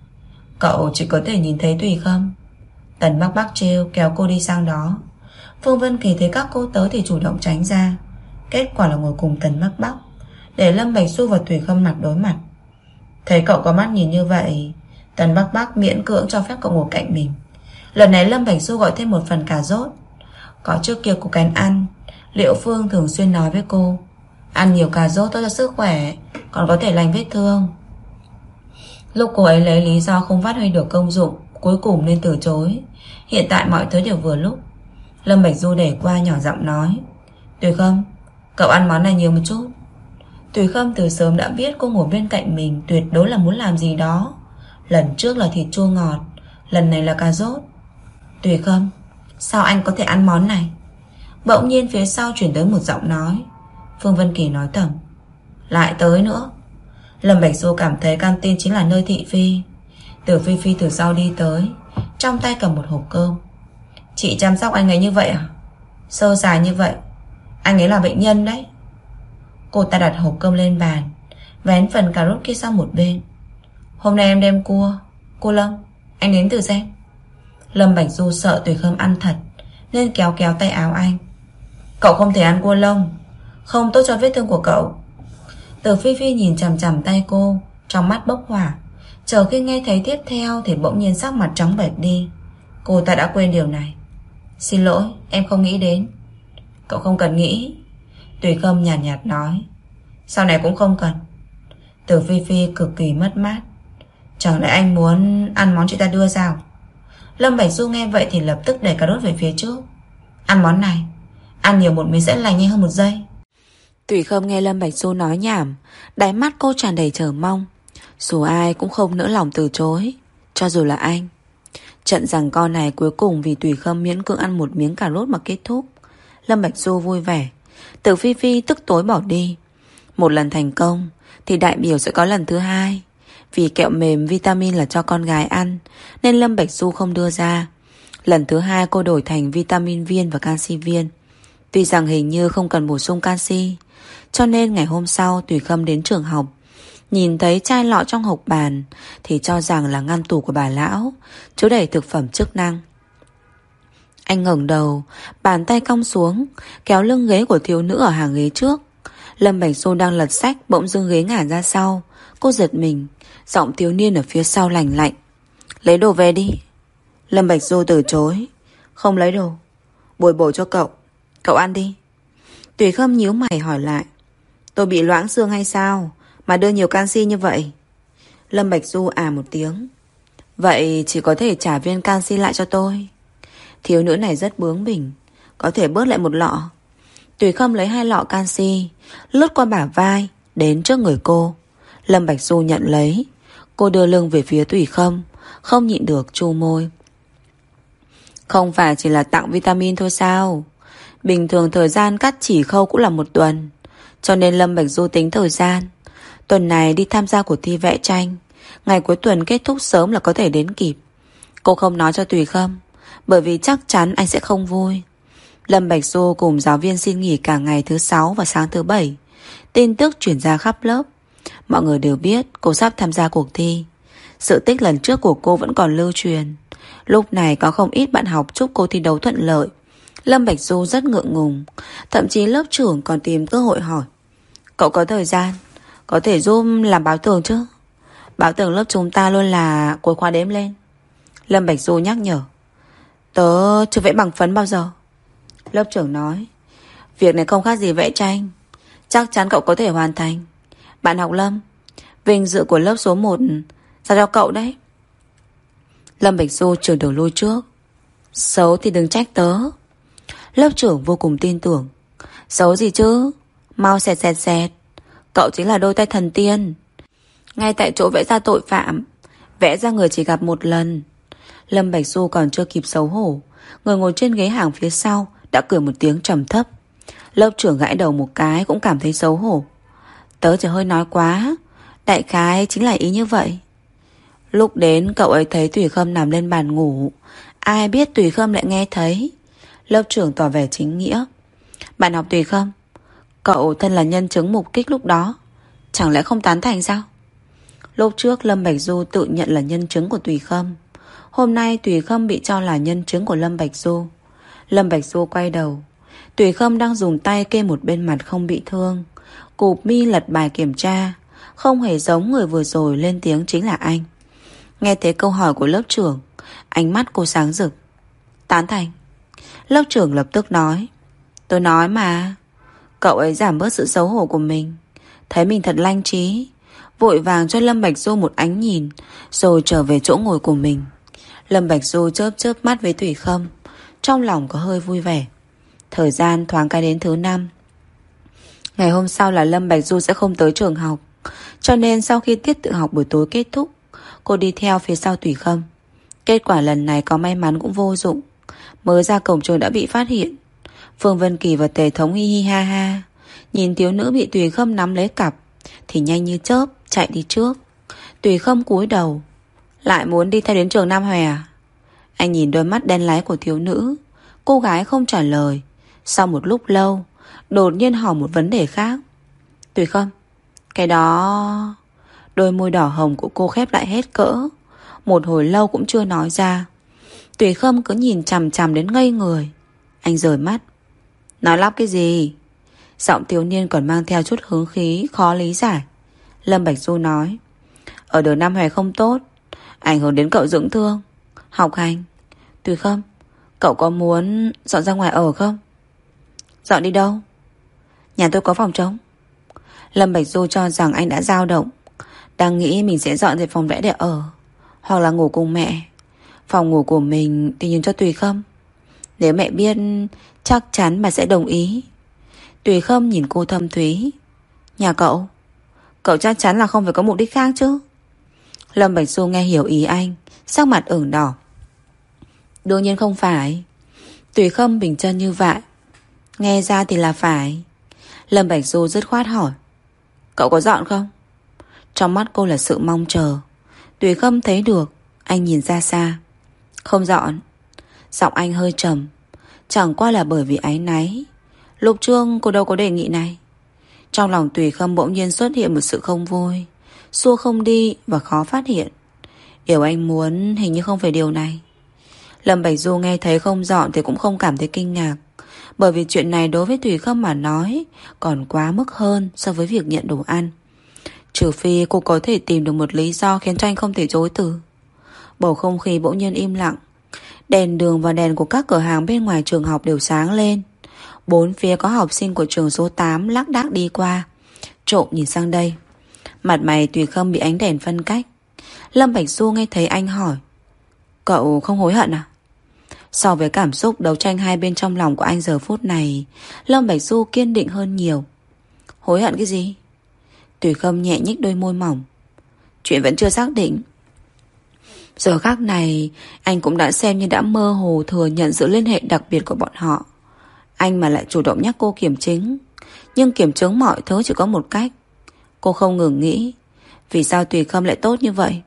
Cậu chỉ có thể nhìn thấy Tùy Khâm. Tần Bắc Bắc trêu kéo cô đi sang đó. Phương Vân Kỳ thấy các cô tới thì chủ động tránh ra. Kết quả là ngồi cùng Tần Bắc Bắc, để Lâm Bạch Du và Tùy Khâm mặt đối mặt. Thấy cậu có mắt nhìn như vậy, Tần Bắc Bắc miễn cưỡng cho phép cậu ngồi cạnh mình. Lần này Lâm Bạch Du gọi thêm một phần cà rốt. Có trước kia của cánh ăn, Liệu Phương thường xuyên nói với cô, ăn nhiều cà rốt tốt cho sức khỏe, còn có thể lành vết thương. Lúc cô ấy lấy lý do không phát huy được công dụng, cuối cùng nên từ chối. Hiện tại mọi thứ đều vừa lúc. Lâm Bạch Du để qua nhỏ giọng nói. Tùy Khâm, cậu ăn món này nhiều một chút. Tùy Khâm từ sớm đã biết cô ngồi bên cạnh mình tuyệt đối là muốn làm gì đó. Lần trước là thịt chua ngọt, lần này là cà rốt. Tùy Khâm, sao anh có thể ăn món này? Bỗng nhiên phía sau chuyển tới một giọng nói. Phương Vân Kỳ nói thầm. Lại tới nữa. Lâm Bạch Du cảm thấy canteen chính là nơi thị phi. Từ Phi Phi từ sau đi tới, trong tay cầm một hộp cơm. Chị chăm sóc anh ấy như vậy à? Sơ sài như vậy, anh ấy là bệnh nhân đấy. Cô ta đặt hộp cơm lên bàn, vén phần cà rốt kia sang một bên. Hôm nay em đem cua. Cô Lâm, anh đến thử xem. Lâm Bạch Du sợ Tùy Khâm ăn thật nên kéo kéo tay áo anh. Cậu không thể ăn cua lông, không tốt cho vết thương của cậu. Từ Phi Phi nhìn chằm chằm tay cô, trong mắt bốc hỏa. Chờ khi nghe thấy tiếp theo thì bỗng nhiên sắc mặt trắng bệch đi. Cô ta đã quên điều này. Xin lỗi, em không nghĩ đến. Cậu không cần nghĩ. Tùy Khâm nhàn nhạt nói. Sau này cũng không cần. Từ Phi Phi cực kỳ mất mát. Chẳng lẽ anh muốn ăn món chị ta đưa sao? Lâm Bạch Du nghe vậy thì lập tức đẩy cà rốt về phía trước. Ăn món này, ăn nhiều một miếng sẽ lành nhanh hơn một giây. Tùy Khâm nghe Lâm Bạch Du nói nhảm, đáy mắt cô tràn đầy chờ mong. Dù ai cũng không nỡ lòng từ chối, cho dù là anh. Trận giằng co này cuối cùng vì Tùy Khâm miễn cưỡng ăn một miếng cà rốt mà kết thúc. Lâm Bạch Du vui vẻ. Từ Phi Phi tức tối bỏ đi. Một lần thành công thì đại biểu sẽ có lần thứ hai. Vì kẹo mềm vitamin là cho con gái ăn nên Lâm Bạch Du không đưa ra. Lần thứ hai cô đổi thành vitamin viên và canxi viên. Tuy rằng hình như không cần bổ sung canxi, Cho nên ngày hôm sau Tùy Khâm đến trường học, nhìn thấy chai lọ trong hộc bàn thì cho rằng là ngăn tủ của bà lão, chứa đầy thực phẩm chức năng. Anh ngẩng đầu, bàn tay cong xuống, kéo lưng ghế của thiếu nữ ở hàng ghế trước. Lâm Bạch Du đang lật sách, bỗng dưng ghế ngả ra sau. Cô giật mình, giọng thiếu niên ở phía sau lành lạnh: lấy đồ về đi. Lâm Bạch Du từ chối: không lấy đồ, bồi bổ cho cậu, cậu ăn đi. Tùy Khâm nhíu mày hỏi lại: tôi bị loãng xương hay sao mà đưa nhiều canxi như vậy? Lâm Bạch Du một tiếng: vậy chỉ có thể trả viên canxi lại cho tôi. Thiếu nữ này rất bướng bỉnh, có thể bớt lại một lọ. Tùy Khâm lấy 2 lọ canxi, lướt qua bả vai đến trước người cô. Lâm Bạch Du nhận lấy. Cô đưa lưng về phía Tùy Khâm, không nhịn được chu môi: không phải chỉ là tặng vitamin thôi sao? Bình thường thời gian cắt chỉ khâu cũng là 1 tuần, cho nên Lâm Bạch Du tính thời gian. Tuần này đi tham gia cuộc thi vẽ tranh, ngày cuối tuần kết thúc sớm là có thể đến kịp. Cô không nói cho Tùy Khâm, bởi vì chắc chắn anh sẽ không vui. Lâm Bạch Du cùng giáo viên xin nghỉ cả ngày thứ 6 và sáng thứ 7. Tin tức truyền ra khắp lớp. Mọi người đều biết cô sắp tham gia cuộc thi. Sự tích lần trước của cô vẫn còn lưu truyền. Lúc này có không ít bạn học chúc cô thi đấu thuận lợi. Lâm Bạch Du rất ngượng ngùng. Thậm chí lớp trưởng còn tìm cơ hội hỏi: cậu có thời gian, có thể giúp làm báo tường chứ? Báo tường lớp chúng ta luôn là cuối khóa đếm lên. Lâm Bạch Du nhắc nhở: tớ chưa vẽ bằng phấn bao giờ. Lớp trưởng nói: việc này không khác gì vẽ tranh, chắc chắn cậu có thể hoàn thành. Bạn học Lâm, vinh dự của lớp số 1 giao cho cậu đấy. Lâm Bạch Du trường đường lui trước: xấu thì đừng trách tớ. Lớp trưởng vô cùng tin tưởng: xấu gì chứ, mau xẹt xẹt xẹt. Cậu chính là đôi tay thần tiên, ngay tại chỗ vẽ ra tội phạm, vẽ ra người chỉ gặp 1 lần. Lâm Bạch Du còn chưa kịp xấu hổ, người ngồi trên ghế hàng phía sau đã cười một tiếng trầm thấp. Lớp trưởng gãi đầu một cái cũng cảm thấy xấu hổ: tớ chỉ hơi nói quá, đại khái chính là ý như vậy. Lúc đến cậu ấy thấy Tùy Khâm nằm lên bàn ngủ, ai biết Tùy Khâm lại nghe thấy. Lớp trưởng tỏ vẻ chính nghĩa: bạn học Tùy Khâm, cậu thân là nhân chứng mục kích lúc đó, chẳng lẽ không tán thành sao? Lúc trước Lâm Bạch Du tự nhận là nhân chứng của Tùy Khâm, hôm nay Tùy Khâm bị cho là nhân chứng của Lâm Bạch Du. Lâm Bạch Du quay đầu, Tùy Khâm đang dùng tay kê một bên mặt không bị thương, cụp mi lật bài kiểm tra. Không hề giống người vừa rồi lên tiếng chính là anh. Nghe thấy câu hỏi của lớp trưởng, ánh mắt cô sáng rực: tán thành. Lớp trưởng lập tức nói: tôi nói mà. Cậu ấy giảm bớt sự xấu hổ của mình, thấy mình thật lanh trí, vội vàng cho Lâm Bạch Du một ánh nhìn, rồi trở về chỗ ngồi của mình. Lâm Bạch Du chớp chớp mắt với Tùy Khâm, trong lòng có hơi vui vẻ. Thời gian thoáng cái đến thứ 5. Ngày hôm sau là Lâm Bạch Du sẽ không tới trường học, cho nên sau khi tiết tự học buổi tối kết thúc, cô đi theo phía sau Tùy Khâm. Kết quả lần này có may mắn cũng vô dụng. Mới ra cổng trường đã bị phát hiện. Phương Vân Kỳ và Tề Thống hi hi ha ha, nhìn thiếu nữ bị Tùy Khâm nắm lấy cặp thì nhanh như chớp chạy đi trước. Tùy Khâm cúi đầu: lại muốn đi theo đến trường Nam Hòe à? Anh nhìn đôi mắt đen láy của thiếu nữ. Cô gái không trả lời. Sau một lúc lâu, đột nhiên hỏi một vấn đề khác: Tùy Khâm, cái đó... Đôi môi đỏ hồng của cô khép lại hết cỡ, một hồi lâu cũng chưa nói ra. Tùy Khâm cứ nhìn chằm chằm đến ngây người. Anh rời mắt: nói lắp cái gì? Giọng thiếu niên còn mang theo chút hứng khí khó lý giải. Lâm Bạch Du nói: ở đường Nam Hòe không tốt, ảnh hưởng đến cậu dưỡng thương, học hành. Tùy Khâm, cậu có muốn dọn ra ngoài ở không? Dọn đi đâu? Nhà tôi có phòng trống. Lâm Bạch Du cho rằng anh đã dao động, đang nghĩ mình sẽ dọn về phòng vẽ để ở, hoặc là ngủ cùng mẹ. Phòng ngủ của mình thì nhường cho Tùy Khâm. Nếu mẹ biết chắc chắn bà sẽ đồng ý. Tùy Khâm nhìn cô thâm thúy: nhà cậu chắc chắn là không phải có mục đích khác chứ? Lâm Bạch Du nghe hiểu ý anh, sắc mặt ửng đỏ: đương nhiên không phải. Tùy Khâm bình chân như vậy: nghe ra thì là phải. Lâm Bạch Du dứt khoát hỏi: cậu có dọn không? Trong mắt cô là sự mong chờ. Tùy Khâm thấy được, anh nhìn ra xa: không dọn. Giọng anh hơi trầm, chẳng qua là bởi vì áy náy. Lúc trước cô đâu có đề nghị này. Trong lòng Tùy Khâm bỗng nhiên xuất hiện một sự không vui, xua không đi và khó phát hiện. Điều anh muốn hình như không phải điều này. Lâm Bạch Du nghe thấy không dọn thì cũng không cảm thấy kinh ngạc, bởi vì chuyện này đối với Tùy Khâm mà nói còn quá mức hơn so với việc nhận đồ ăn. Trừ phi cô có thể tìm được một lý do khiến cho anh không thể chối từ. Bầu không khí bỗng nhiên im lặng. Đèn đường và đèn của các cửa hàng bên ngoài trường học đều sáng lên. Bốn phía có học sinh của trường số 8 lác đác đi qua, trộm nhìn sang đây. Mặt mày Tùy Khâm bị ánh đèn phân cách. Lâm Bạch Du nghe thấy anh hỏi: cậu không hối hận à? So với cảm xúc đấu tranh hai bên trong lòng của anh giờ phút này, Lâm Bạch Du kiên định hơn nhiều. Hối hận cái gì? Tùy Khâm nhẹ nhích đôi môi mỏng. Chuyện vẫn chưa xác định. Giờ khắc này anh cũng đã xem như đã mơ hồ thừa nhận sự liên hệ đặc biệt của bọn họ. Anh mà lại chủ động nhắc cô kiểm chứng. Nhưng kiểm chứng mọi thứ chỉ có một cách. Cô không ngừng nghĩ vì sao Tùy Khâm lại tốt như vậy.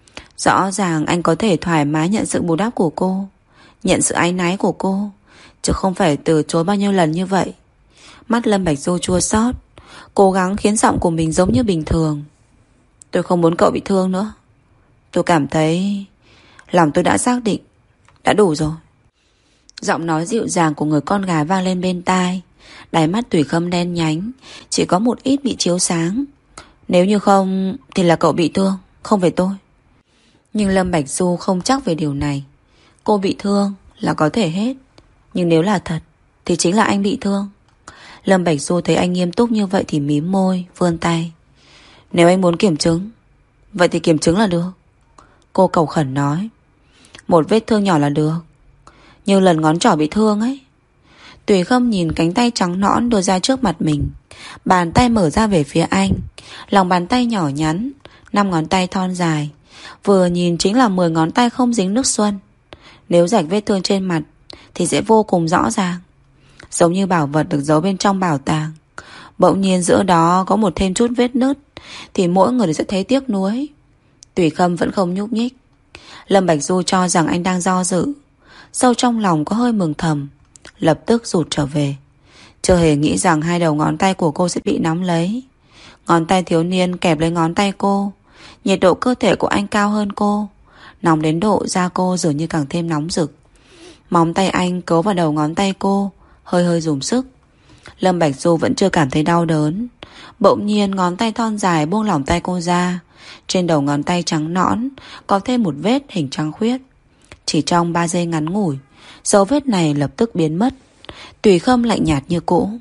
Rõ ràng anh có thể thoải mái nhận sự bù đắp của cô, nhận sự áy náy của cô, chứ không phải từ chối bao nhiêu lần như vậy. Mắt Lâm Bạch Du chua xót, cố gắng khiến giọng của mình giống như bình thường. Tôi không muốn cậu bị thương nữa. Tôi cảm thấy lòng tôi đã xác định, đã đủ rồi. Giọng nói dịu dàng của người con gái vang lên bên tai. Đáy mắt Tùy Khâm đen nhánh, chỉ có một ít bị chiếu sáng. Nếu như không thì là cậu bị thương, không phải tôi. Nhưng Lâm Bạch Du không chắc về điều này. Cô bị thương là có thể hết, nhưng nếu là thật thì chính là anh bị thương. Lâm Bạch Du thấy anh nghiêm túc như vậy thì mím môi, vươn tay. Nếu anh muốn kiểm chứng, vậy thì kiểm chứng là được. Cô cầu khẩn nói. Một vết thương nhỏ là được, như lần ngón trỏ bị thương ấy. Tùy Khâm nhìn cánh tay trắng nõn đưa ra trước mặt mình. Bàn tay mở ra về phía anh. Lòng bàn tay nhỏ nhắn, 5 ngón tay thon dài, vừa nhìn chính là 10 ngón tay không dính nước xuân. Nếu rạch vết thương trên mặt thì sẽ vô cùng rõ ràng, giống như bảo vật được giấu bên trong bảo tàng. Bỗng nhiên giữa đó có một thêm chút vết nứt thì mỗi người sẽ thấy tiếc nuối. Tùy Khâm vẫn không nhúc nhích. Lâm Bạch Du cho rằng anh đang do dự, sâu trong lòng có hơi mừng thầm, lập tức rụt trở về. Chưa hề nghĩ rằng hai đầu ngón tay của cô sẽ bị nắm lấy. Ngón tay thiếu niên kẹp lấy ngón tay cô. Nhiệt độ cơ thể của anh cao hơn cô, nóng đến độ da cô dường như càng thêm nóng rực. Móng tay anh cấu vào đầu ngón tay cô, hơi hơi dùng sức. Lâm Bạch Du vẫn chưa cảm thấy đau đớn. Bỗng nhiên ngón tay thon dài buông lỏng tay cô ra. Trên đầu ngón tay trắng nõn có thêm một vết hình trăng khuyết. Chỉ trong 3 giây ngắn ngủi, dấu vết này lập tức biến mất. Tùy Khâm lạnh nhạt như cũ.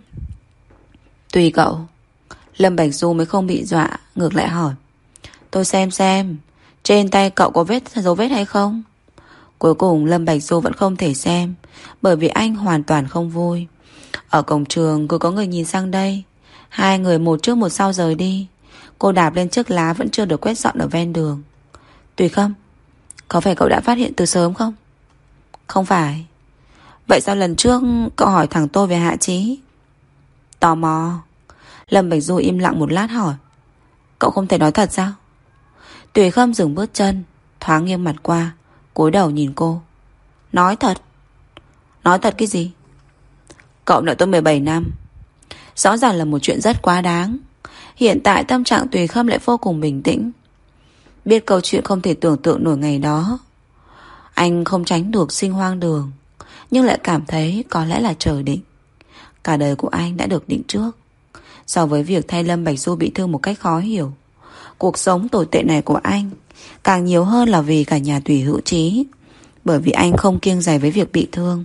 Tùy cậu. Lâm Bạch Du mới không bị dọa, ngược lại hỏi. Tôi xem trên tay cậu có dấu vết hay không? Cuối cùng Lâm Bạch Du vẫn không thể xem, bởi vì anh hoàn toàn không vui. Ở cổng trường cứ có người nhìn sang đây. Hai người một trước một sau rời đi. Cô đạp lên chiếc lá vẫn chưa được quét dọn ở ven đường. Tùy Khâm, có phải cậu đã phát hiện từ sớm không? Không phải. Vậy sao lần trước cậu hỏi thẳng tôi về Hạ Chí? Tò mò. Lâm Bạch Du im lặng một lát hỏi. Cậu không thể nói thật sao? Tùy Khâm dừng bước chân, thoáng nghiêng mặt qua, cúi đầu nhìn cô. Nói thật? Nói thật cái gì? Cậu nợ tôi 17 năm. Rõ ràng là một chuyện rất quá đáng. Hiện tại tâm trạng Tùy Khâm lại vô cùng bình tĩnh. Biết câu chuyện không thể tưởng tượng nổi ngày đó, anh không tránh được sinh hoang đường, nhưng lại cảm thấy có lẽ là trời định. Cả đời của anh đã được định trước. So với việc thay Lâm Bạch Du bị thương một cách khó hiểu, cuộc sống tồi tệ này của anh càng nhiều hơn là vì cả nhà Tùy hữu chí. Bởi vì anh không kiêng dè với việc bị thương.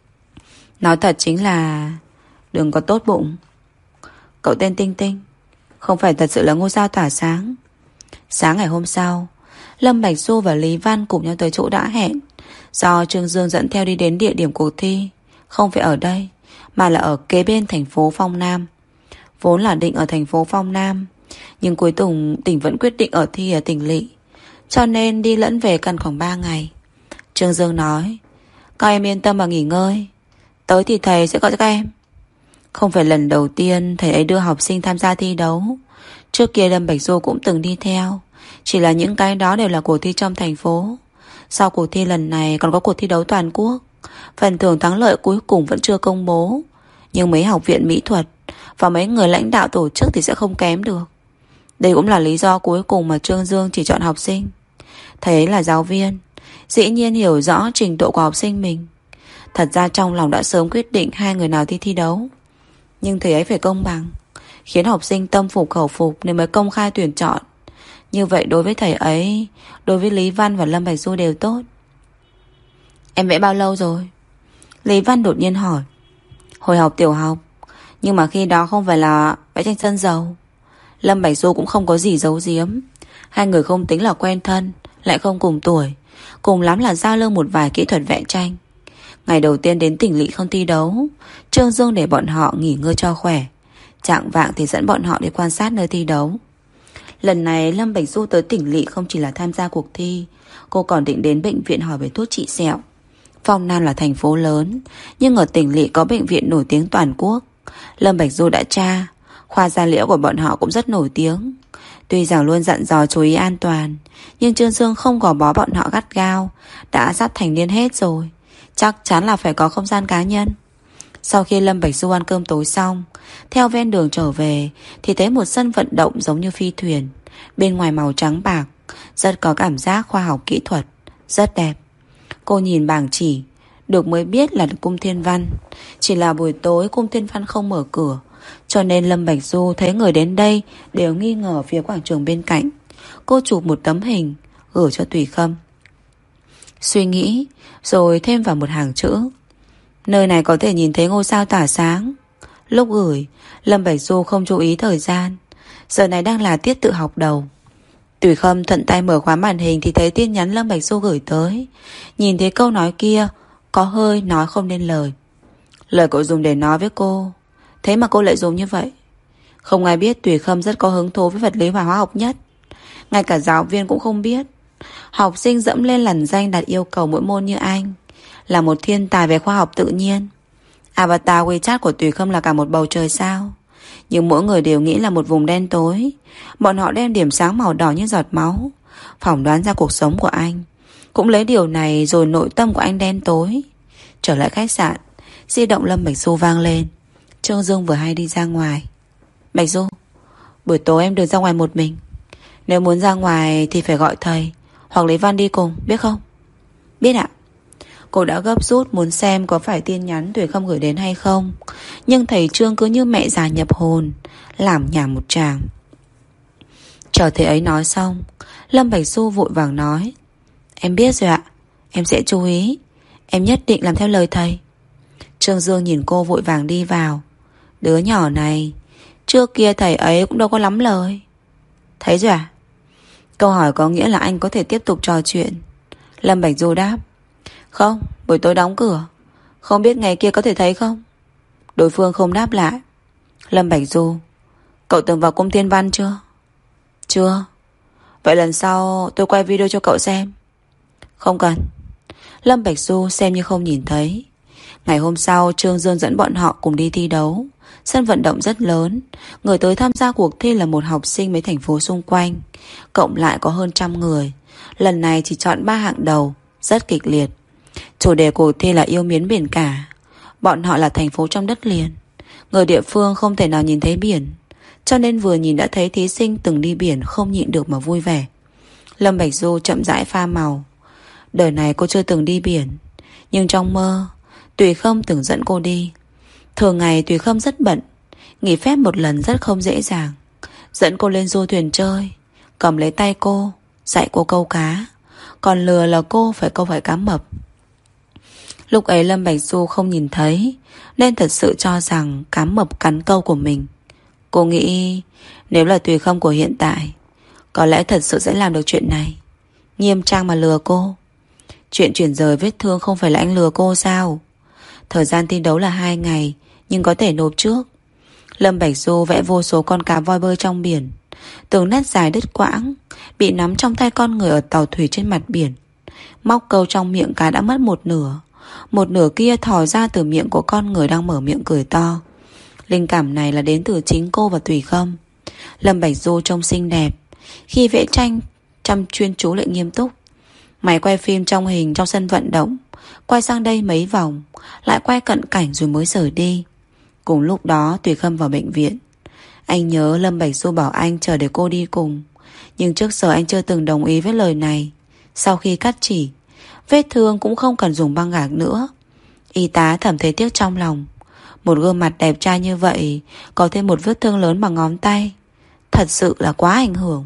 Nói thật chính là đừng có tốt bụng. Cậu tên Tinh Tinh không phải thật sự là ngôi sao tỏa sáng. Sáng ngày hôm sau, Lâm Bạch Du và Lý Văn cùng nhau tới chỗ đã hẹn. Do Trương Dương dẫn theo đi đến địa điểm cuộc thi, không phải ở đây mà là ở kế bên thành phố Phong Nam. Vốn là định ở thành phố Phong Nam, nhưng cuối cùng tỉnh vẫn quyết định ở thi ở tỉnh lỵ, cho nên đi lẫn về cần khoảng 3 ngày. Trương Dương nói, các em yên tâm mà nghỉ ngơi, tới thì thầy sẽ gọi cho các em. Không phải lần đầu tiên thầy ấy đưa học sinh tham gia thi đấu. Trước kia Lâm Bạch Du cũng từng đi theo, chỉ là những cái đó đều là cuộc thi trong thành phố. Sau cuộc thi lần này còn có cuộc thi đấu toàn quốc. Phần thưởng thắng lợi cuối cùng vẫn chưa công bố, nhưng mấy học viện mỹ thuật và mấy người lãnh đạo tổ chức thì sẽ không kém được. Đây cũng là lý do cuối cùng mà Trương Dương chỉ chọn học sinh. Thầy ấy là giáo viên, dĩ nhiên hiểu rõ trình độ của học sinh mình. Thật ra trong lòng đã sớm quyết định hai người nào thi đấu. Nhưng thầy ấy phải công bằng, khiến học sinh tâm phục khẩu phục nên mới công khai tuyển chọn. Như vậy đối với thầy ấy, đối với Lý Văn và Lâm Bạch Du đều tốt. Em vẽ bao lâu rồi? Lý Văn đột nhiên hỏi. Hồi học tiểu học, nhưng mà khi đó không phải là vẽ tranh sơn dầu. Lâm Bạch Du cũng không có gì giấu giếm. Hai người không tính là quen thân, lại không cùng tuổi, cùng lắm là giao lưu một vài kỹ thuật vẽ tranh. Ngày đầu tiên đến tỉnh lỵ không thi đấu, Trương Dương để bọn họ nghỉ ngơi cho khỏe. Chạng vạng thì dẫn bọn họ đi quan sát nơi thi đấu. Lần này Lâm Bạch Du tới tỉnh lỵ không chỉ là tham gia cuộc thi, cô còn định đến bệnh viện hỏi về thuốc trị sẹo. Phong Nam là thành phố lớn, nhưng ở tỉnh lỵ có bệnh viện nổi tiếng toàn quốc. Lâm Bạch Du đã tra, khoa da liễu của bọn họ cũng rất nổi tiếng. Tuy rằng luôn dặn dò chú ý an toàn, nhưng Trương Dương không gò bó bọn họ gắt gao. Đã sắp thành niên hết rồi, chắc chắn là phải có không gian cá nhân. Sau khi Lâm Bạch Du ăn cơm tối xong, theo ven đường trở về thì thấy một sân vận động giống như phi thuyền. Bên ngoài màu trắng bạc, rất có cảm giác khoa học kỹ thuật, rất đẹp. Cô nhìn bảng chỉ, được mới biết là cung Thiên Văn. Chỉ là buổi tối cung Thiên Văn không mở cửa, cho nên Lâm Bạch Du thấy người đến đây đều nghi ngờ phía quảng trường bên cạnh. Cô chụp một tấm hình gửi cho Tùy Khâm. Suy nghĩ rồi thêm vào một hàng chữ: nơi này có thể nhìn thấy ngôi sao tỏa sáng. Lúc gửi, Lâm Bạch Du không chú ý thời gian. Giờ này đang là tiết tự học đầu. Tùy Khâm thuận tay mở khóa màn hình thì thấy tin nhắn Lâm Bạch Du gửi tới. Nhìn thấy câu nói kia, có hơi nói không nên lời. Lời cậu dùng để nói với cô, thế mà cô lại dùng như vậy. Không ai biết Tùy Khâm rất có hứng thú với vật lý và hóa học nhất. Ngay cả giáo viên cũng không biết. Học sinh dẫm lên lằn danh đặt yêu cầu mỗi môn như anh, là một thiên tài về khoa học tự nhiên. Avatar WeChat của Tùy Khâm là cả một bầu trời sao. Nhưng mỗi người đều nghĩ là một vùng đen tối. Bọn họ đem điểm sáng màu đỏ như giọt máu, phỏng đoán ra cuộc sống của anh. Cũng lấy điều này rồi nội tâm của anh đen tối. Trở lại khách sạn, di động Lâm Bạch Du vang lên. Trương Dương vừa hay đi ra ngoài. Bạch Du, buổi tối em đừng ra ngoài một mình. Nếu muốn ra ngoài thì phải gọi thầy hoặc lấy Văn đi cùng, biết không? Biết ạ. Cô đã gấp rút muốn xem có phải tin nhắn Tùy Khâm gửi đến hay không. Nhưng thầy Trương cứ như mẹ già nhập hồn, làm nhảm một tràng. Chờ thầy ấy nói xong, Lâm Bạch Du vội vàng nói: em biết rồi ạ, em sẽ chú ý. Em nhất định làm theo lời thầy. Trương Dương nhìn cô vội vàng đi vào. Đứa nhỏ này, trước kia thầy ấy cũng đâu có lắm lời. Thấy rồi à? Câu hỏi có nghĩa là anh có thể tiếp tục trò chuyện. Lâm Bạch Du đáp: không, buổi tối đóng cửa, không biết ngày kia có thể thấy không? Đối phương không đáp lại. Lâm Bạch Du: cậu từng vào cung Thiên Văn chưa? Chưa. Vậy lần sau tôi quay video cho cậu xem. Không cần. Lâm Bạch Du xem như không nhìn thấy. Ngày hôm sau Trương Dương dẫn bọn họ cùng đi thi đấu. Sân vận động rất lớn. Người tới tham gia cuộc thi là một học sinh mấy thành phố xung quanh. Cộng lại có hơn 100 người. Lần này chỉ chọn 3 hạng đầu, rất kịch liệt. Chủ đề cuộc thi là yêu mến biển cả. Bọn họ là thành phố trong đất liền, người địa phương không thể nào nhìn thấy biển, cho nên vừa nhìn đã thấy thí sinh từng đi biển không nhịn được mà vui vẻ. Lâm Bạch Du chậm rãi pha màu. Đời này cô chưa từng đi biển, nhưng trong mơ Tùy Khâm từng dẫn cô đi. Thường ngày Tùy Khâm rất bận, nghỉ phép một lần rất không dễ dàng. Dẫn cô lên du thuyền chơi, cầm lấy tay cô, dạy cô câu cá, còn lừa là cô phải câu phải cá mập. Lúc ấy Lâm Bạch Du không nhìn thấy, nên thật sự cho rằng cá mập cắn câu của mình. Cô nghĩ nếu là Tùy Khâm của hiện tại, có lẽ thật sự sẽ làm được chuyện này. Nghiêm trang mà lừa cô. Chuyện chuyển rời vết thương không phải là anh lừa cô sao? Thời gian thi đấu là 2 ngày, nhưng có thể nộp trước. Lâm Bạch Du vẽ vô số con cá voi bơi trong biển, từng nét dài đứt quãng, bị nắm trong tay con người ở tàu thủy trên mặt biển. Móc câu trong miệng cá đã mất một nửa. Một nửa kia thò ra từ miệng của con người đang mở miệng cười to. Linh cảm này là đến từ chính cô và Tùy Khâm. Lâm Bạch Du trông xinh đẹp, khi vẽ tranh chăm chuyên chú lại nghiêm túc. Máy quay phim trong hình trong sân vận động, quay sang đây mấy vòng, lại quay cận cảnh rồi mới rời đi. Cùng lúc đó Tùy Khâm vào bệnh viện. Anh nhớ Lâm Bạch Du bảo anh chờ để cô đi cùng, nhưng trước giờ anh chưa từng đồng ý với lời này. Sau khi cắt chỉ, vết thương cũng không cần dùng băng gạc nữa. Y tá thầm thấy tiếc trong lòng. Một gương mặt đẹp trai như vậy có thêm một vết thương lớn bằng ngón tay, thật sự là quá ảnh hưởng.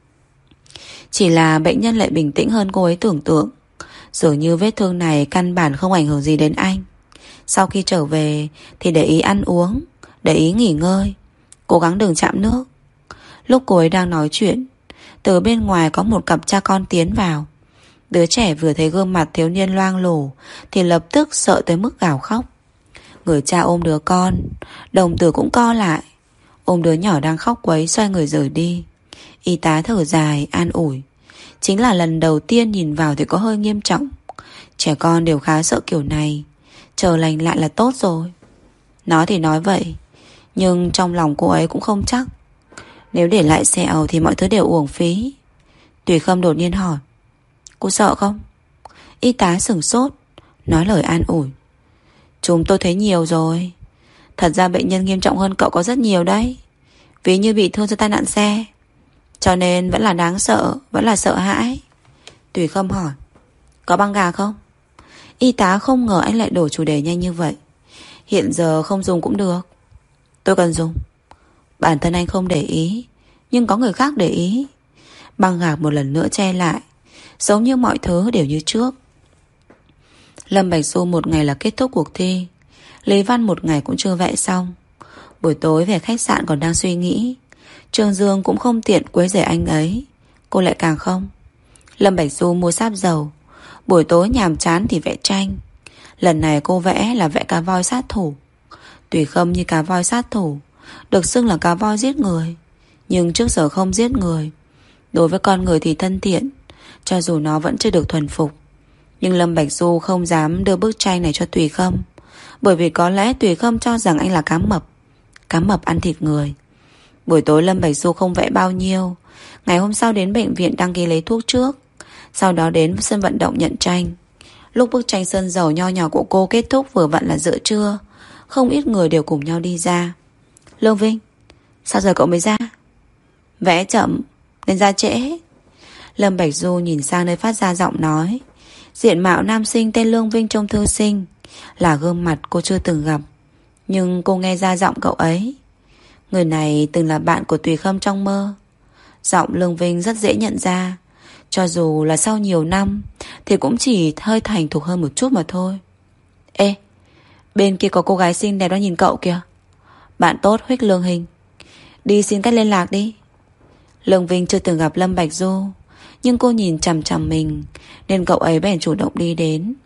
Chỉ là bệnh nhân lại bình tĩnh hơn cô ấy tưởng tượng. Dường như vết thương này căn bản không ảnh hưởng gì đến anh. Sau khi trở về thì để ý ăn uống, để ý nghỉ ngơi, cố gắng đừng chạm nước. Lúc cô ấy đang nói chuyện, từ bên ngoài có một cặp cha con tiến vào. Đứa trẻ vừa thấy gương mặt thiếu niên loang lổ thì lập tức sợ tới mức gào khóc. Người cha ôm đứa con, đồng tử cũng co lại, ôm đứa nhỏ đang khóc quấy xoay người rời đi. Y tá thở dài an ủi. Chính là lần đầu tiên nhìn vào thì có hơi nghiêm trọng. Trẻ con đều khá sợ kiểu này, chờ lành lại là tốt rồi. Nói thì nói vậy, nhưng trong lòng cô ấy cũng không chắc. Nếu để lại sẹo thì mọi thứ đều uổng phí. Tùy Khâm đột nhiên hỏi, cô sợ không? Y tá sửng sốt, nói lời an ủi. Chúng tôi thấy nhiều rồi. Thật ra bệnh nhân nghiêm trọng hơn cậu có rất nhiều đấy. Ví như bị thương do tai nạn xe. Cho nên vẫn là đáng sợ, vẫn là sợ hãi. Tùy Khâm hỏi, có băng gạc không? Y tá không ngờ anh lại đổi chủ đề nhanh như vậy. Hiện giờ không dùng cũng được. Tôi cần dùng. Bản thân anh không để ý, nhưng có người khác để ý. Băng gạc một lần nữa che lại, giống như mọi thứ đều như trước. Lâm Bạch Du một ngày là kết thúc cuộc thi. Lý Văn một ngày cũng chưa vẽ xong. Buổi tối về khách sạn còn đang suy nghĩ. Trương Dương cũng không tiện quấy rầy anh ấy, cô lại càng không. Lâm Bạch Du mua sáp dầu. Buổi tối nhàm chán thì vẽ tranh. Lần này cô vẽ là vẽ cá voi sát thủ. Tùy Khâm như cá voi sát thủ, được xưng là cá voi giết người, nhưng trước giờ không giết người. Đối với con người thì thân thiện, cho dù nó vẫn chưa được thuần phục. Nhưng Lâm Bạch Du không dám đưa bức tranh này cho Tùy Khâm, bởi vì có lẽ Tùy Khâm cho rằng anh là cá mập. Cá mập ăn thịt người. Buổi tối Lâm Bạch Du không vẽ bao nhiêu. Ngày hôm sau đến bệnh viện đăng ký lấy thuốc trước, sau đó đến sân vận động nhận tranh. Lúc bức tranh sơn dầu nho nhỏ của cô kết thúc vừa vặn là giữa trưa. Không ít người đều cùng nhau đi ra. Lương Vinh, sao giờ cậu mới ra? Vẽ chậm nên ra trễ. Lâm Bạch Du nhìn sang nơi phát ra giọng nói. Diện mạo nam sinh tên Lương Vinh trông thư sinh, là gương mặt cô chưa từng gặp, nhưng cô nghe ra giọng cậu ấy. Người này từng là bạn của Tùy Khâm trong mơ. Giọng Lương Vinh rất dễ nhận ra. Cho dù là sau nhiều năm thì cũng chỉ hơi thành thục hơn một chút mà thôi. Ê, bên kia có cô gái xinh đẹp đang nhìn cậu kìa. Bạn tốt Huých Lương Hình, đi xin cách liên lạc đi. Lương Vinh chưa từng gặp Lâm Bạch Du, nhưng cô nhìn chằm chằm mình nên cậu ấy bèn chủ động đi đến.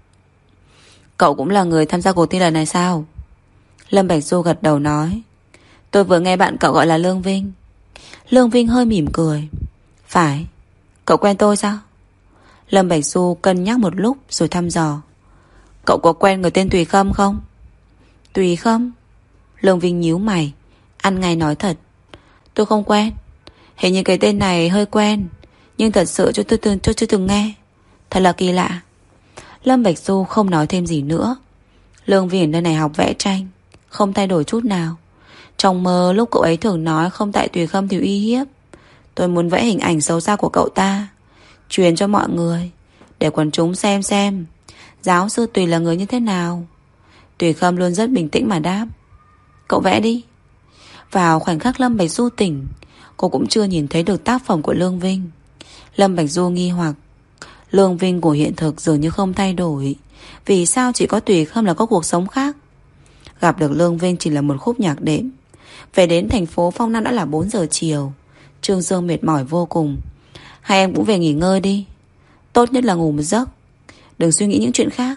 Cậu cũng là người tham gia cuộc thi lần này sao? Lâm Bạch Du gật đầu nói. Tôi vừa nghe bạn cậu gọi là Lương Vinh. Lương Vinh hơi mỉm cười. Phải, cậu quen tôi sao? Lâm Bạch Du cân nhắc một lúc rồi thăm dò. Cậu có quen người tên Tùy Khâm không? Tùy Khâm? Lương Vinh nhíu mày, ăn ngay nói thật. Tôi không quen. Hình như cái tên này hơi quen, nhưng thật sự tôi chưa từng nghe. Thật là kỳ lạ. Lâm Bạch Du không nói thêm gì nữa. Lương Vinh ở nơi này học vẽ tranh, không thay đổi chút nào. Trong mơ lúc cậu ấy thường nói không tại Tùy Khâm thì uy hiếp. Tôi muốn vẽ hình ảnh xấu xa của cậu ta, truyền cho mọi người, để quần chúng xem giáo sư Tùy là người như thế nào. Tùy Khâm luôn rất bình tĩnh mà đáp. Cậu vẽ đi. Vào khoảnh khắc Lâm Bạch Du tỉnh, cô cũng chưa nhìn thấy được tác phẩm của Lương Vinh. Lâm Bạch Du nghi hoặc. Lương Vinh của hiện thực dường như không thay đổi, vì sao chỉ có Tùy Khâm là có cuộc sống khác? Gặp được Lương Vinh chỉ là một khúc nhạc đệm. Về đến thành phố Phong Nam đã là 4 giờ chiều. Trương Dương mệt mỏi vô cùng. Hai em cũng về nghỉ ngơi đi. Tốt nhất là ngủ một giấc, đừng suy nghĩ những chuyện khác.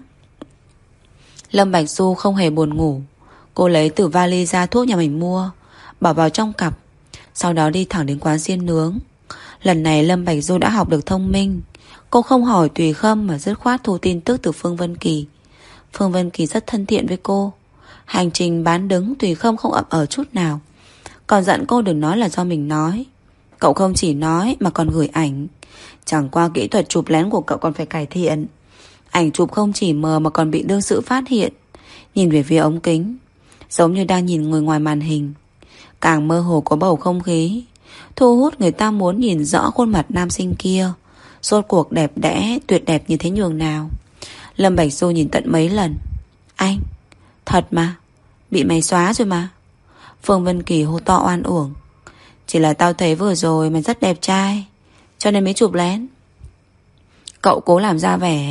Lâm Bạch Du không hề buồn ngủ. Cô lấy từ vali ra thuốc nhà mình mua, bỏ vào trong cặp, sau đó đi thẳng đến quán xiên nướng. Lần này Lâm Bạch Du đã học được thông minh. Cô không hỏi Tùy Khâm mà dứt khoát thu tin tức từ Phương Vân Kỳ. Phương Vân Kỳ rất thân thiện với cô. Hành trình bán đứng Tùy Khâm không ậm ở chút nào, còn dặn cô đừng nói là do mình nói. Cậu không chỉ nói mà còn gửi ảnh. Chẳng qua kỹ thuật chụp lén của cậu còn phải cải thiện. Ảnh chụp không chỉ mờ mà còn bị đương sự phát hiện. Nhìn về phía ống kính, giống như đang nhìn người ngoài màn hình. Càng mơ hồ có bầu không khí, thu hút người ta muốn nhìn rõ khuôn mặt nam sinh kia rốt cuộc đẹp đẽ, tuyệt đẹp như thế nhường nào. Lâm Bạch Du nhìn tận mấy lần. Anh, thật mà, bị mày xóa rồi mà. Phương Vân Kỳ hô to oan uổng. Chỉ là tao thấy vừa rồi mày rất đẹp trai, cho nên mới chụp lén. Cậu cố làm ra vẻ.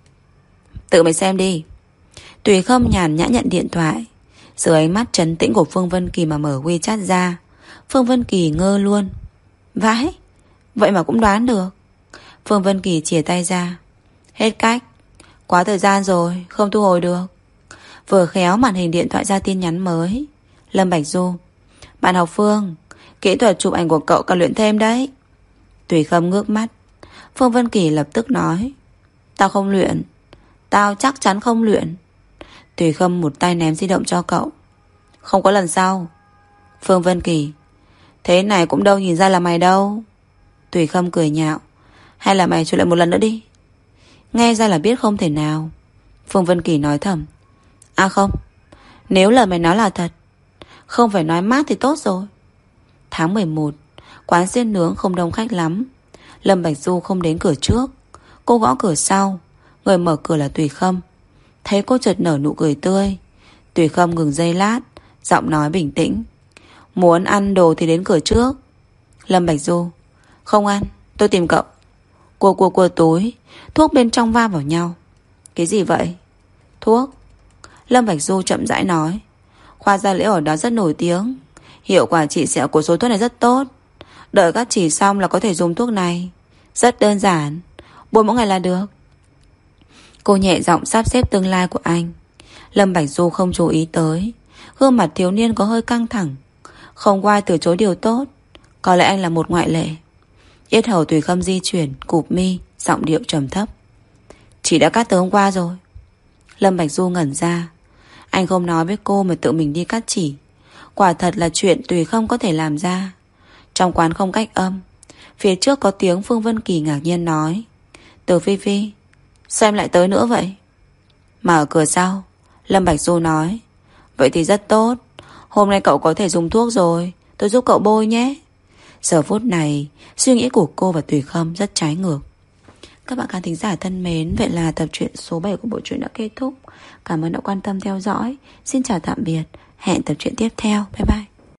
Tự mày xem đi. Tùy Khâm nhàn nhã nhận điện thoại. Dưới ánh mắt trấn tĩnh của Phương Vân Kỳ mà mở WeChat ra. Phương Vân Kỳ ngơ luôn. Vãi, vậy mà cũng đoán được. Phương Vân Kỳ chìa tay ra. Hết cách, quá thời gian rồi, không thu hồi được. Vừa khéo màn hình điện thoại ra tin nhắn mới. Lâm Bạch Du: bạn học Phương, kỹ thuật chụp ảnh của cậu cần luyện thêm đấy. Tùy Khâm ngước mắt. Phương Vân Kỳ lập tức nói: tao không luyện. Tao chắc chắn không luyện. Tùy Khâm một tay ném di động cho cậu. Không có lần sau. Phương Vân Kỳ: thế này cũng đâu nhìn ra là mày đâu. Tùy Khâm cười nhạo: hay là mày chụp lại một lần nữa đi. Nghe ra là biết không thể nào. Phương Vân Kỳ nói thầm: à không, nếu lời mày nói là thật, không phải nói mát thì tốt rồi. Tháng 11, quán xiên nướng không đông khách lắm. Lâm Bạch Du không đến cửa trước. Cô gõ cửa sau. Người mở cửa là Tùy Khâm. Thấy cô chợt nở nụ cười tươi. Tùy Khâm ngừng giây lát, giọng nói bình tĩnh: muốn ăn đồ thì đến cửa trước. Lâm Bạch Du: không ăn, tôi tìm cậu. Cua túi, thuốc bên trong va vào nhau. Cái gì vậy? Thuốc. Lâm Bạch Du chậm rãi nói: khoa da liễu ở đó rất nổi tiếng. Hiệu quả trị sẹo của số thuốc này rất tốt. Đợi cắt chỉ xong là có thể dùng thuốc này. Rất đơn giản, bôi mỗi ngày là được. Cô nhẹ giọng sắp xếp tương lai của anh. Lâm Bạch Du không chú ý tới. Gương mặt thiếu niên có hơi căng thẳng. Không có ai từ chối điều tốt. Có lẽ anh là một ngoại lệ. Yết hầu Tùy Khâm di chuyển, cụp mi, giọng điệu trầm thấp: chị đã cắt từ hôm qua rồi. Lâm Bạch Du ngẩn ra. Anh không nói với cô mà tự mình đi cắt chỉ. Quả thật là chuyện Tùy Khâm có thể làm ra. Trong quán không cách âm. Phía trước có tiếng Phương Vân Kỳ ngạc nhiên nói: Từ Phi Phi, sao em lại tới nữa vậy? Mở cửa sau. Lâm Bạch Du nói: vậy thì rất tốt. Hôm nay cậu có thể dùng thuốc rồi, tôi giúp cậu bôi nhé. Giờ phút này, suy nghĩ của cô và Tùy Khâm rất trái ngược. Các bạn khán thính giả thân mến, vậy là tập truyện số 7 của bộ truyện đã kết thúc. Cảm ơn đã quan tâm theo dõi. Xin chào tạm biệt. Hẹn tập truyện tiếp theo. Bye bye.